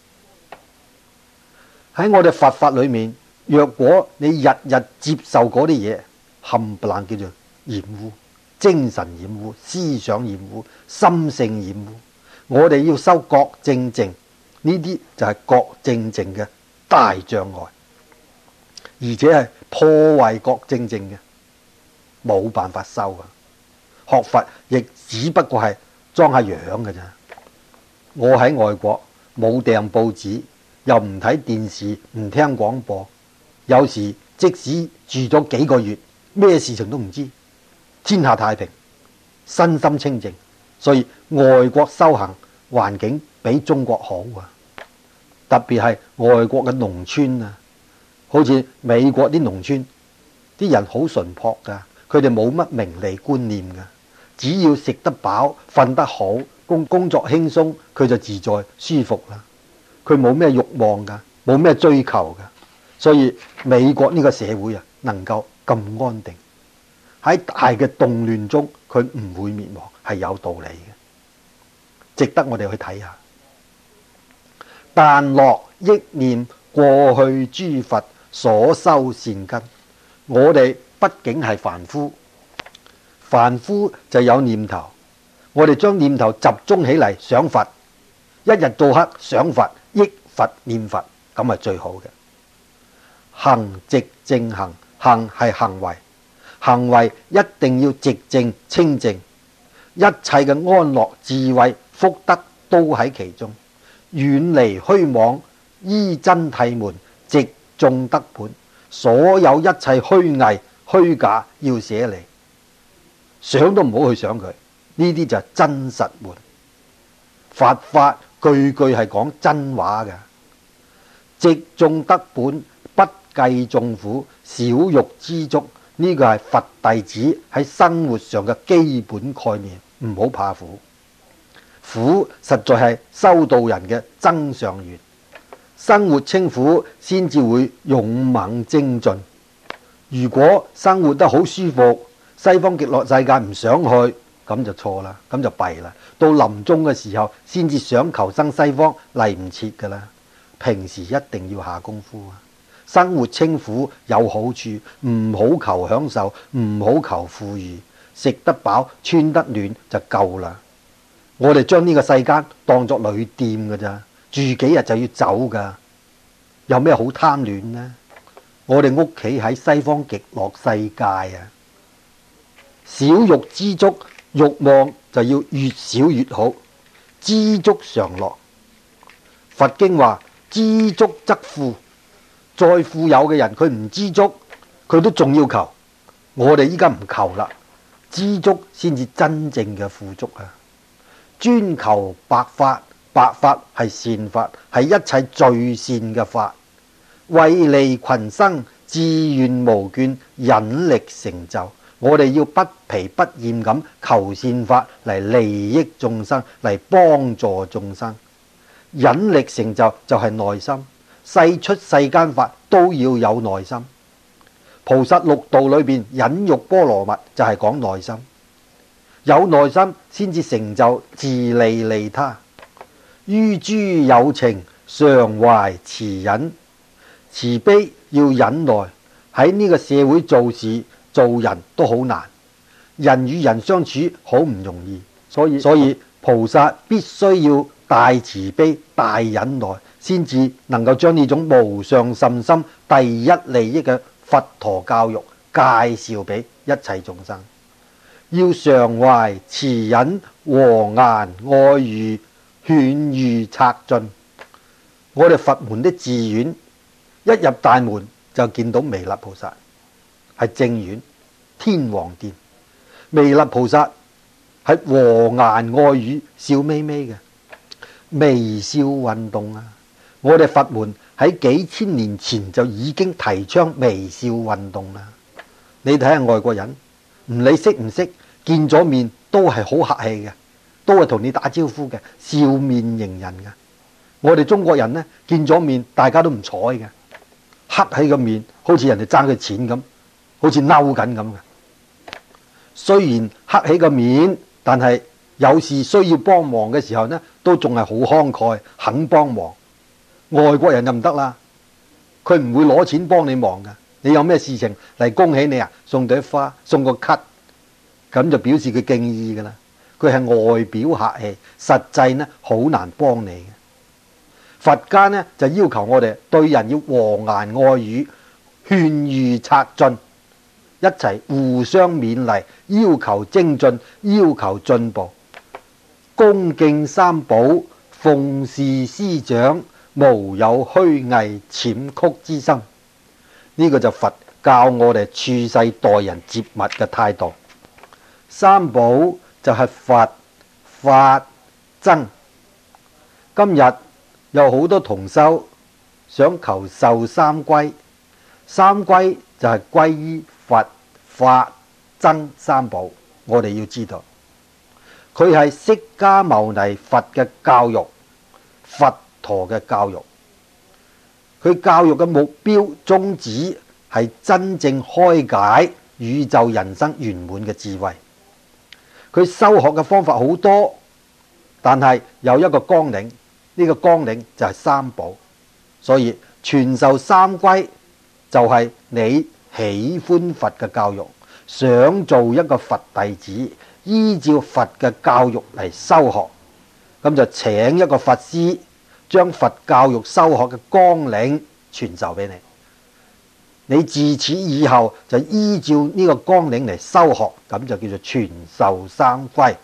喺我哋佛法裏面，若果你日日接受嗰啲嘢，冚唪唥叫做染污，精神染污，思想染污，心性染污。我哋要修覺正淨，呢啲就係覺正淨嘅大障礙，而且係破壞覺正淨嘅，冇辦法修啊！學佛亦只不過係裝下樣嘅咋。我喺外國冇訂報紙，又唔睇電視，唔聽廣播，有時即使住咗幾個月，咩事情都唔知，天下太平，身心清淨。所以外國修行環境比中國好啊！特別係外國嘅農村啊，好似美國啲農村，啲人好淳樸噶，佢哋冇乜名利觀念噶，只要食得飽、瞓得好、工工作輕鬆，佢就自在舒服啦。佢冇咩慾望噶，冇咩追求噶，所以美國呢個社會啊，能夠咁安定，喺大嘅動亂中，佢唔會滅亡，係有道理嘅，值得我哋去睇下。但樂憶念過去諸佛所修善根，我哋畢竟係凡夫，凡夫就有念頭，我哋將念頭集中起嚟想佛，一日到黑想佛、憶佛、念佛，咁係最好嘅。行直正行，行係行為，行為一定要直正清淨，一切嘅安樂、智慧、福德都喺其中。遠離虛妄，依真諦門，直中得本。所有一切虛偽虛假要捨離，想都唔好去想佢。呢啲就係真實門。佛法句句係講真話嘅。直中得本，不計眾苦，少欲知足。呢個係佛弟子喺生活上嘅基本概念，唔好怕苦。苦實在係修道人嘅增上緣，生活清苦先至會勇猛精進。如果生活得好舒服，西方極樂世界唔想去，咁就錯啦，咁就弊啦。到臨終嘅時候，先至想求生西方，嚟唔切噶啦。平時一定要下功夫啊！生活清苦有好處，唔好求享受，唔好求富裕，食得飽，穿得暖就夠啦。我哋將呢個世間當作旅店㗎咋，住幾日就要走㗎，有咩好貪戀呢？我哋屋企喺西方極樂世界啊，少欲知足，慾望就要越少越好，知足常樂。佛經話知足則富，再富有嘅人佢唔知足，佢都仲要求。我哋依家唔求啦，知足先至真正嘅富足啊！專求白法，白法係善法，係一切最善嘅法，為利群生，自願無倦，忍力成就。我哋要不疲不厭咁求善法嚟利益眾生，嚟幫助眾生。忍力成就就係內心，世出世間法都要有內心。菩薩六道裏邊忍辱波羅蜜就係講內心。有內心先至成就自利利他，於諸有情常懷慈忍，慈悲要忍耐。喺呢個社會做事做人都好難，人與人相處好唔容易， 所以所以菩薩必須要大慈悲、大忍耐，先至能夠將呢種無上甚深第一利益嘅佛陀教育介紹俾一切眾生。要常懷慈忍和顏愛語，勸喻策進。我哋佛門的寺院一入大門就見到彌勒菩薩，係正院天王殿。彌勒菩薩係和顏愛語，笑眯眯嘅微笑運動啊！我哋佛門喺幾千年前就已經提倡微笑運動啦。你睇下外國人，唔理識唔識，見咗面都係好客氣嘅，都係同你打招呼嘅，笑面迎人嘅。我哋中國人呢，見咗面大家都唔睬嘅，黑起個面，好似人哋爭佢錢咁，好似嬲緊咁嘅。雖然黑起個面，但係有事需要幫忙嘅時候呢，都仲係好慷慨，肯幫忙。外國人就唔得啦，佢唔會攞錢幫你忙嘅。你有咩事情嚟恭喜你啊？送朵花，送個咳，咁就表示佢敬意噶啦。佢係外表客氣，實際呢好難幫你嘅。佛家呢就要求我哋對人要和顏愛語，勸喻策進，一齊互相勉勵，要求精進，要求進步，恭敬三寶，奉事師長，無有虛偽諂曲之心。呢、這個就佛教我哋處世待人接物嘅態度。三寶就係佛、法、僧。今日有好多同修想求受三歸，三歸就係歸依佛、法、僧三寶。我哋要知道，佢係釋迦牟尼佛嘅教育，佛陀嘅教育。佢教育嘅目標宗旨係真正開解宇宙人生圓滿嘅智慧。佢修學嘅方法好多，但係有一個綱領，呢個綱領就係三寶。所以傳授三歸就係你喜歡佛嘅教育，想做一個佛弟子，依照佛嘅教育嚟修學，咁就請一個佛師將佛教育修學嘅綱領傳授俾你。你自此以後就依照呢個綱領嚟修學，咁就叫做傳授三歸。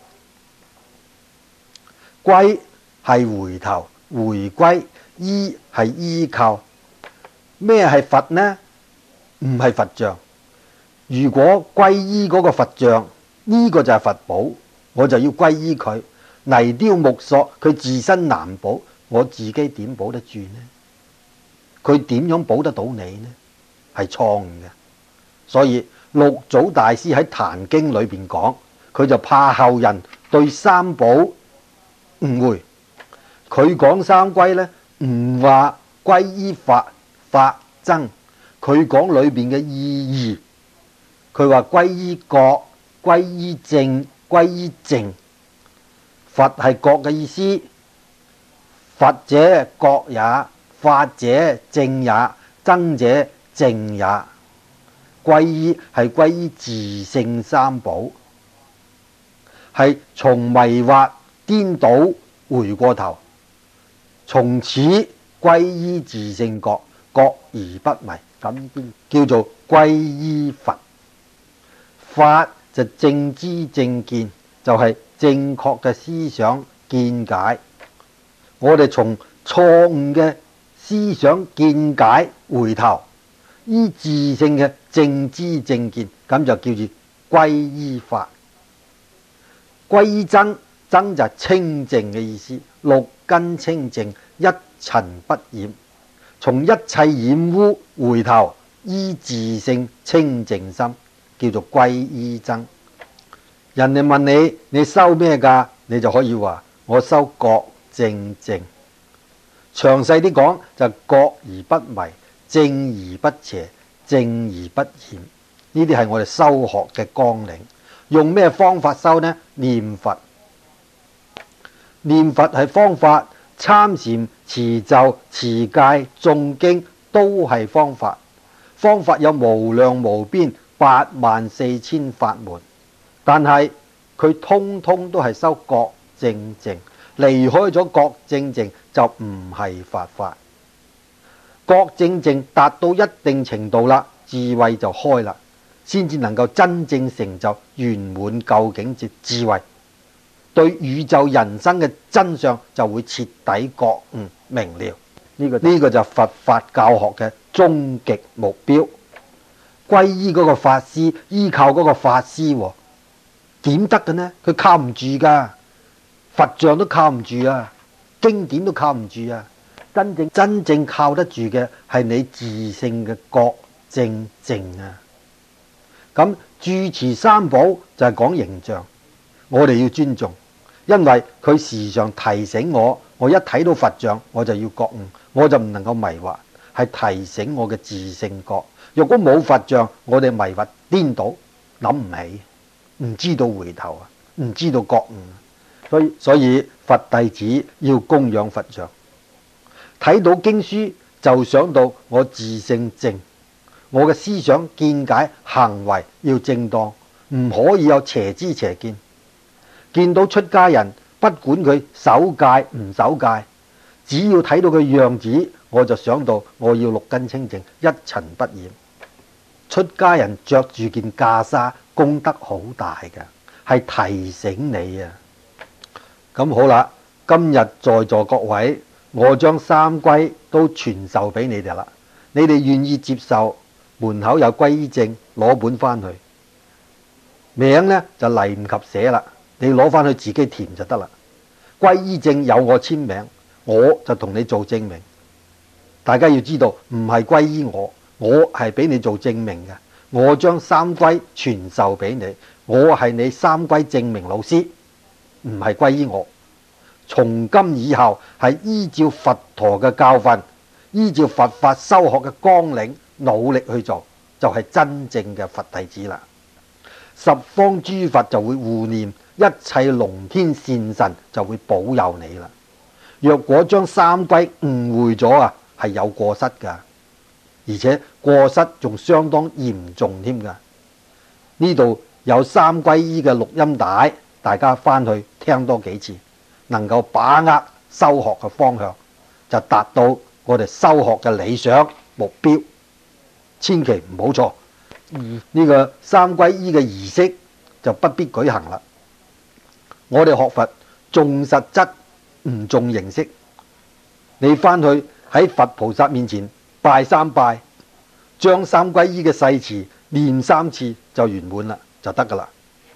歸係回頭回歸，依係依靠。咩係佛呢？唔係佛像。如果歸依嗰個佛像，呢個就係佛寶，我就要歸依佢。泥雕木塑，佢自身難保，我自己點保得住呢？佢點樣保得到你呢？係錯誤嘅。所以六祖大師喺《壇經》裏邊講，佢就怕後人對三寶誤會。佢講三歸呢，唔話歸依法、法、僧，佢講裏邊嘅意義。佢話歸依覺、歸依正、歸依淨。佛係覺嘅意思，佛者覺也，法者正也，僧者淨也。歸依係歸依自性三寶，係從迷惑顛倒回過頭，從此歸依自性覺，覺而不迷，咁叫做歸依佛。法就正知正見，就係、是、正確嘅思想見解。我哋從錯誤嘅思想見解回頭，依自性嘅正知正見，咁就叫做歸依法。歸依僧，僧就係清淨嘅意思，六根清淨，一塵不染，從一切染污回頭，依自性清淨心，叫做歸依僧。人哋問你，你修咩㗎？你就可以話我修覺正淨。詳細啲講就覺而不迷，正而不邪，正而不染。呢啲係我哋修學嘅綱領。用咩方法修呢？念佛。念佛係方法，參禪、持咒、持戒、誦經都係方法。方法有無量無邊，八萬四千法門。但係佢通通都係修覺正淨，離開咗覺正淨就唔係佛法。覺正淨達到一定程度啦，智慧就開啦，先至能夠真正成就圓滿究竟之智慧，對宇宙人生嘅真相就會徹底覺悟明了。呢、這個呢、這個就佛法教學嘅終極目標。皈依嗰個法師，依靠嗰個法師喎，點得嘅呢？佢靠唔住噶，佛像都靠唔住啊，經典都靠唔住啊。真正真正靠得住嘅係你自性嘅覺正淨啊。咁住持三寶就係講形象，我哋要尊重，因為佢時常提醒我，我一睇到佛像我就要覺悟，我就唔能夠迷惑，係提醒我嘅自性覺。若果冇佛像，我哋迷惑顛倒，諗唔起，唔知道回頭啊，唔知道覺悟。所以所以佛弟子要供養佛像，睇到經書就想到我自性正，我嘅思想見解行為要正當，唔可以有邪知邪見。見到出家人，不管佢守戒唔守戒，只要睇到佢樣子，我就想到我要六根清淨，一塵不染。出家人着住件袈裟，功德好大嘅，係提醒你啊。咁好啦，今日在座各位，我將三歸都傳授俾你哋啦。你哋願意接受，門口有歸依證，攞本翻去，名呢就嚟唔及寫啦，你攞翻去自己填就得啦。歸依證有我簽名，我就同你做證明。大家要知道，唔係歸依我，我係俾你做證明嘅。我將三歸傳授俾你，我係你三歸證明老師，唔係歸依我。從今以後係依照佛陀嘅教訓，依照佛法修學嘅綱領，努力去做，就係真正嘅佛弟子啦。十方諸佛就會護念，一切龍天善神就會保佑你啦。若果將三歸誤會咗啊，係有過失噶，而且過失仲相當嚴重添噶。呢度有三歸依嘅錄音帶，大家翻去聽多幾次，能夠把握修學嘅方向，就達到我哋修學嘅理想目標。千祈唔好錯。呢、這個三歸依嘅儀式就不必舉行啦。我哋學佛重實質唔重形式。你翻去喺佛菩薩面前拜三拜，將三歸依嘅誓詞念三次就圓滿啦，就得噶啦。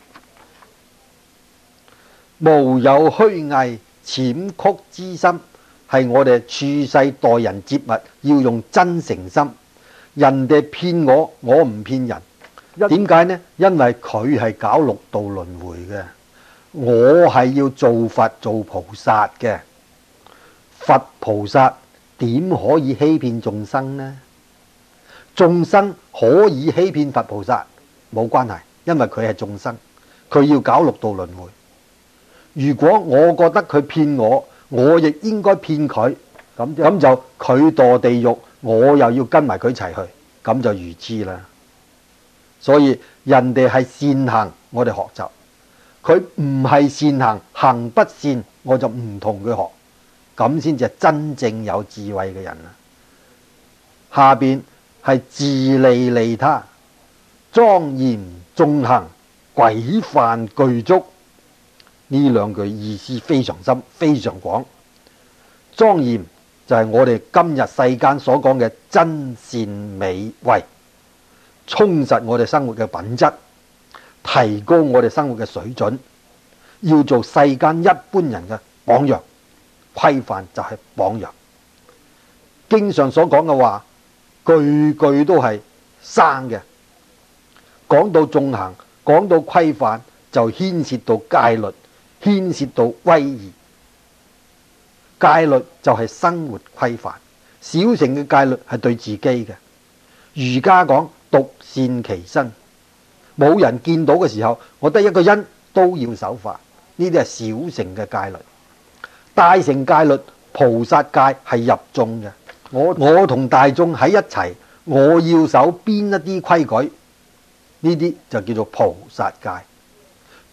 無有虛偽諂曲之心，係我哋處世待人接物要用真誠心。人哋騙我，我唔騙人。點解呢？因為佢係搞六道輪迴嘅，我係要做佛做菩薩嘅。佛菩薩點可以欺騙眾生呢？眾生可以欺騙佛菩薩，冇關係，因為佢係眾生，佢要搞六道輪迴。如果我覺得佢騙我，我亦應該騙佢，咁咁就佢墮地獄，我又要跟埋佢一齊去，咁就愚痴啦。所以人哋係善行，我哋學習；佢唔係善行，行不善，我就唔同佢學，咁先至係真正有智慧嘅人啦。下邊係自利利他，莊嚴縱行，軌範具足。呢兩句意思非常深，非常廣。莊嚴就係我哋今日世間所講嘅真善美慧，充實我哋生活嘅品質，提高我哋生活嘅水準，要做世間一般人嘅榜樣。規範就係榜樣。經上所講嘅話，句句都係生嘅。講到縱行，講到規範，就牽涉到戒律，牽涉到威儀。戒律就係生活規範，小乘嘅戒律係對自己嘅。儒家講獨善其身，冇人見到嘅時候，我得一個人都要守法，呢啲係小乘嘅戒律。大乘戒律，菩薩戒係入眾嘅。我我同大眾喺一齊，我要守邊一啲規矩，呢啲就叫做菩薩戒。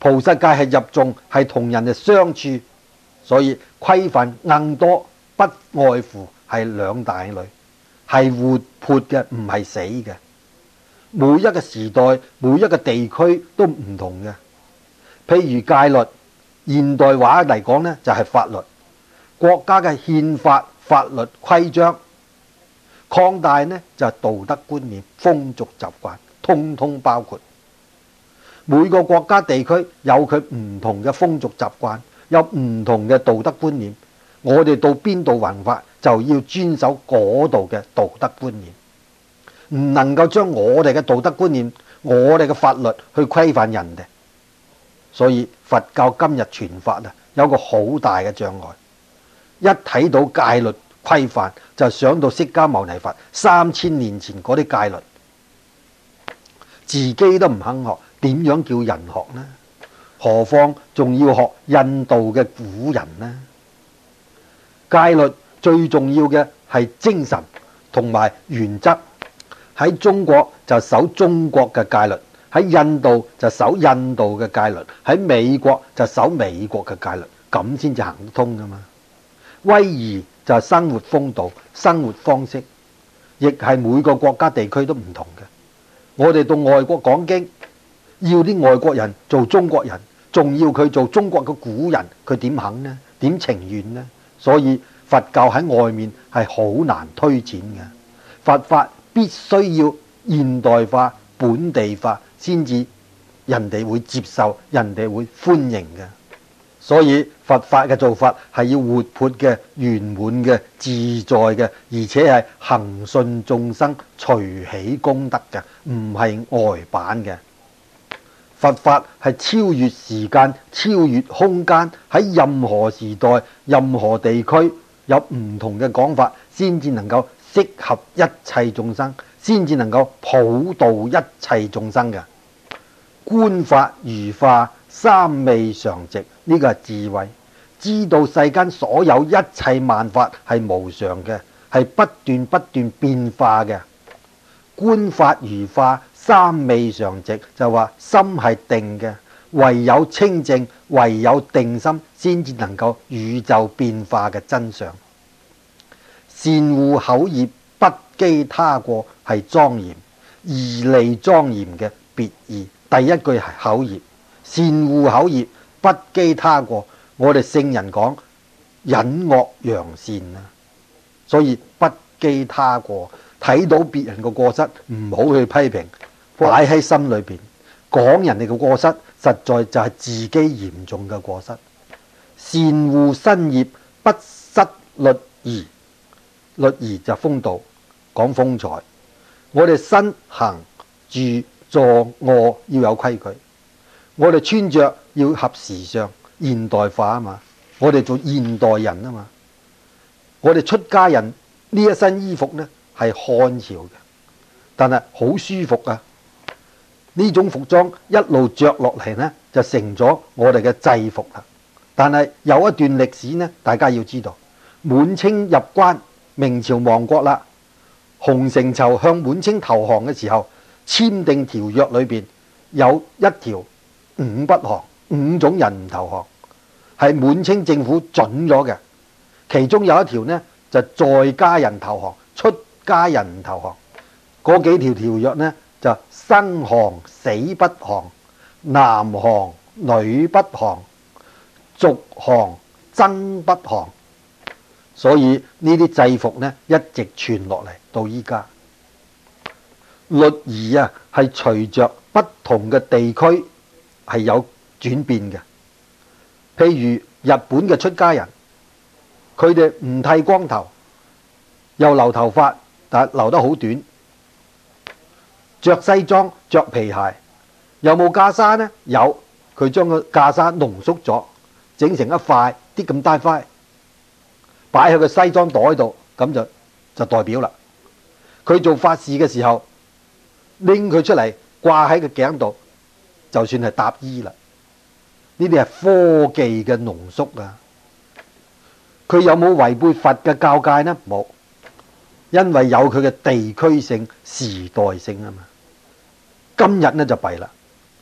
菩薩戒係入眾，係同人哋相處，所以規範更多，不外乎係兩大類，係活潑嘅，唔係死嘅。每一個時代、每一個地區都唔同嘅。譬如戒律，現代話嚟講呢，就係法律，國家嘅憲法、法律規章。擴大呢，就係道德觀念、風俗習慣，通通包括。每個國家地區有佢唔同嘅風俗習慣，有唔同嘅道德觀念。我哋到邊度弘法就要遵守嗰度嘅道德觀念，唔能夠將我哋嘅道德觀念、我哋嘅法律去規範人哋。所以佛教今日傳法啊，有個好大嘅障礙。一睇到戒律規範，就想到釋迦牟尼佛三千年前嗰啲戒律，自己都唔肯學，點樣叫人學呢？何況仲要學印度嘅古人呢？戒律最重要嘅係精神同埋原則。喺中國就守中國嘅戒律，喺印度就守印度嘅戒律，喺美國就守美國嘅戒律，咁先至行得通噶嘛。威儀就係生活風度、生活方式，亦係每個國家地區都唔同嘅。我哋到外國講經，要啲外國人做中國人，仲要佢做中國嘅古人，佢點肯呢？點情願呢？所以佛教喺外面係好難推展嘅。佛法必須要現代化、本地化，先至人哋會接受，人哋會歡迎嘅。所以佛法嘅做法係要活潑嘅、圓滿嘅、自在嘅，而且係恒順眾生、隨喜功德嘅，唔係外版嘅。佛法係超越時間、超越空間，喺任何時代、任何地區有唔同嘅講法，先至能夠適合一切眾生，先至能夠普渡一切眾生嘅。觀法如化，三味常寂，呢個係智慧，知道世間所有一切萬法係無常嘅，係不斷不斷變化嘅。觀法如化，三味常寂，就話心係定嘅，唯有清淨，唯有定心，先至能夠宇宙變化嘅真相。善護口業，不譏他過，係莊嚴，義利莊嚴嘅別義。第一句係口業，善護口業，不譏他過。我哋聖人講隱惡揚善啊，所以不譏他過，睇到別人嘅過失唔好去批評，擺喺心裏邊。講人哋嘅過失，實在就係自己嚴重嘅過失。善護身業，不失律儀，律儀就風度，講風采。我哋身行住坐臥要有規矩，我哋穿着要合時尚現代化啊嘛，我哋做現代人啊嘛，我哋出家人呢一身衣服呢係漢朝嘅，但係好舒服啊。呢種服裝一路着落嚟呢，就成咗我哋嘅制服啦。但係有一段歷史呢，大家要知道，滿清入關，明朝亡國啦，洪承疇向滿清投降嘅時候，簽訂條約裏邊有一條五不降，五種人唔投降，係滿清政府准咗嘅。其中有一條呢，就在家人投降，出家人唔投降。嗰幾條條約呢，就生降死不降，男降女不降，俗降僧不降。所以呢啲制服呢，一直傳落嚟到依家。律儀啊，係隨着不同嘅地區係有轉變嘅。譬如日本嘅出家人，佢哋唔剃光頭，又留頭髮，但係留得好短，着西裝着皮鞋，有冇袈裟呢？有，佢將個袈裟濃縮咗，整成一塊啲咁大塊，擺喺個西裝袋度，咁就就代表啦。佢做法事嘅時候，拎佢出嚟掛喺個頸度，就算係搭衣啦。呢啲係科技嘅濃縮啊！佢有冇違背佛嘅教誡呢？冇，因為有佢嘅地區性、時代性啊嘛。今日呢就弊啦，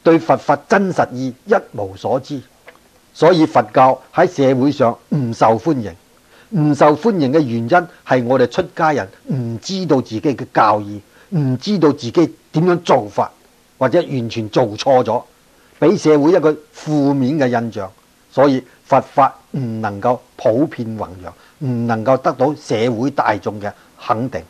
對佛法真實意一無所知，所以佛教喺社會上唔受歡迎。唔受歡迎嘅原因係我哋出家人唔知道自己嘅教義，唔知道自己點樣做法，或者完全做錯咗，俾社會一個負面嘅印象，所以佛法唔能夠普遍弘揚，唔能夠得到社會大眾嘅肯定。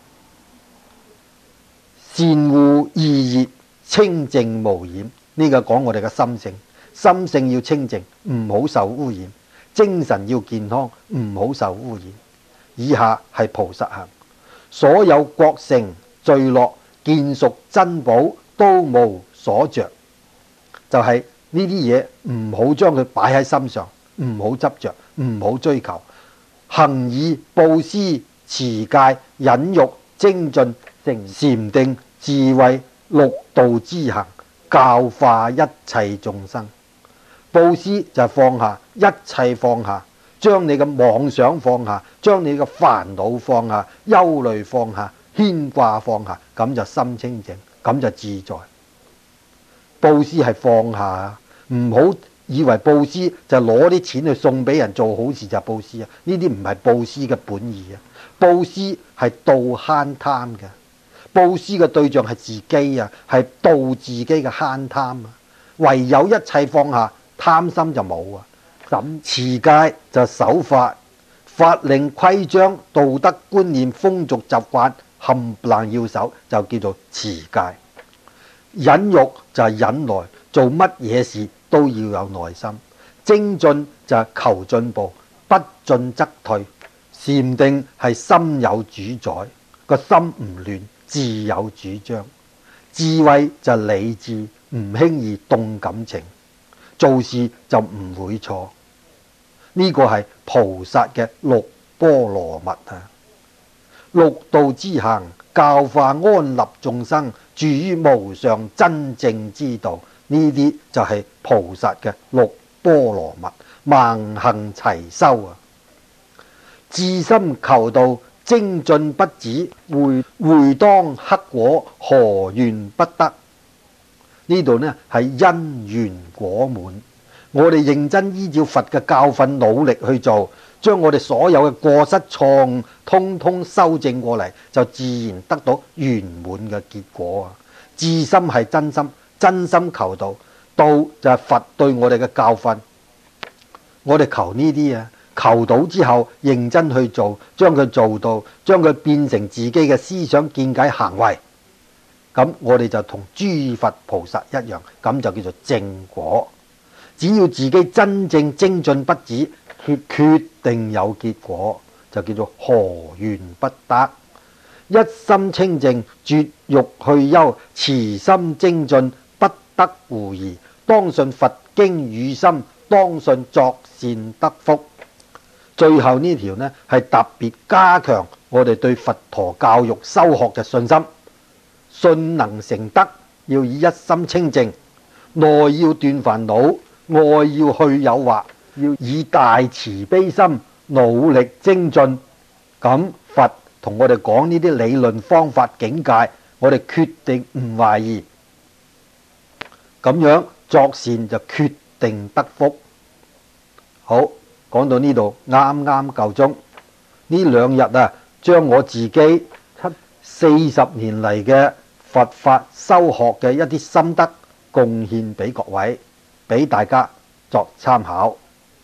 善護意熱，清淨無染，呢、這個講我哋嘅心性，心性要清淨，唔好受污染。精神要健康，唔好受污染。以下係菩薩行，所有覺成聚樂見熟珍寶都無所着，就係呢啲嘢唔好將佢擺喺心上，唔好執着，唔好追求。行以布施、持戒、忍辱、精進、成禪定、智慧六度之行，教化一切眾生。布施就係放下，一切放下，將你嘅妄想放下，將你嘅煩惱放下，憂慮放下，牽掛放下，咁就心清淨，咁就自在。布施係放下，唔好以為布施就攞啲錢去送俾人做好事就係布施啊！呢啲唔係布施嘅本意啊！布施係度慳貪嘅，布施嘅對象係自己啊，係度自己嘅慳貪啊！唯有一切放下，貪心就冇啊！咁持戒就守法，法令規章、道德觀念、風俗習慣冚唪唥要守，就叫做持戒。忍辱就係忍耐，做乜嘢事都要有耐心。精進就係求進步，不進則退。禪定係心有主宰，個心唔亂，自有主張。智慧就係理智，唔輕易動感情，做事就唔會錯。呢、這個係菩薩嘅六波羅蜜啊！六度之行，教化安立眾生，住於無上真正之道。呢啲就係菩薩嘅六波羅蜜，萬行齊修啊！至心求道，精進不止，回回當克果，何願不得？呢度呢係因緣果滿。我哋認真依照佛嘅教訓努力去做，將我哋所有嘅過失錯誤通通修正過嚟，就自然得到圓滿嘅結果啊！至心係真心，真心求道，道就係佛對我哋嘅教訓。我哋求呢啲啊，求到之後認真去做，將佢做到，將佢變成自己嘅思想見解行為，咁我哋就同諸佛菩薩一樣，咁就叫做正果。只要自己真正精進不止，決決定有結果，就叫做何願不得？一心清淨，絕欲去憂，慈心精進，不得狐疑。當信佛經語心，當信作善得福。最後呢條呢係特別加強我哋對佛陀教育修學嘅信心。信能成德，要以一心清淨，內要斷煩惱，外要去誘惑，要以大慈悲心努力精進。咁佛同我哋講呢啲理論方法境界，我哋決定唔懷疑，咁樣作善就決定得福。好，講到呢度啱啱夠鐘。呢兩日啊，將我自己七四十年嚟嘅佛法修學嘅一啲心得貢獻俾各位，俾大家作參考，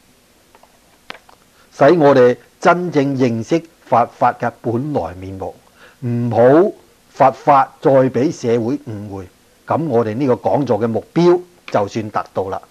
使我哋真正認識佛法嘅本來面目，唔好佛法再俾社會誤會。咁我哋呢個講座嘅目標就算達到啦。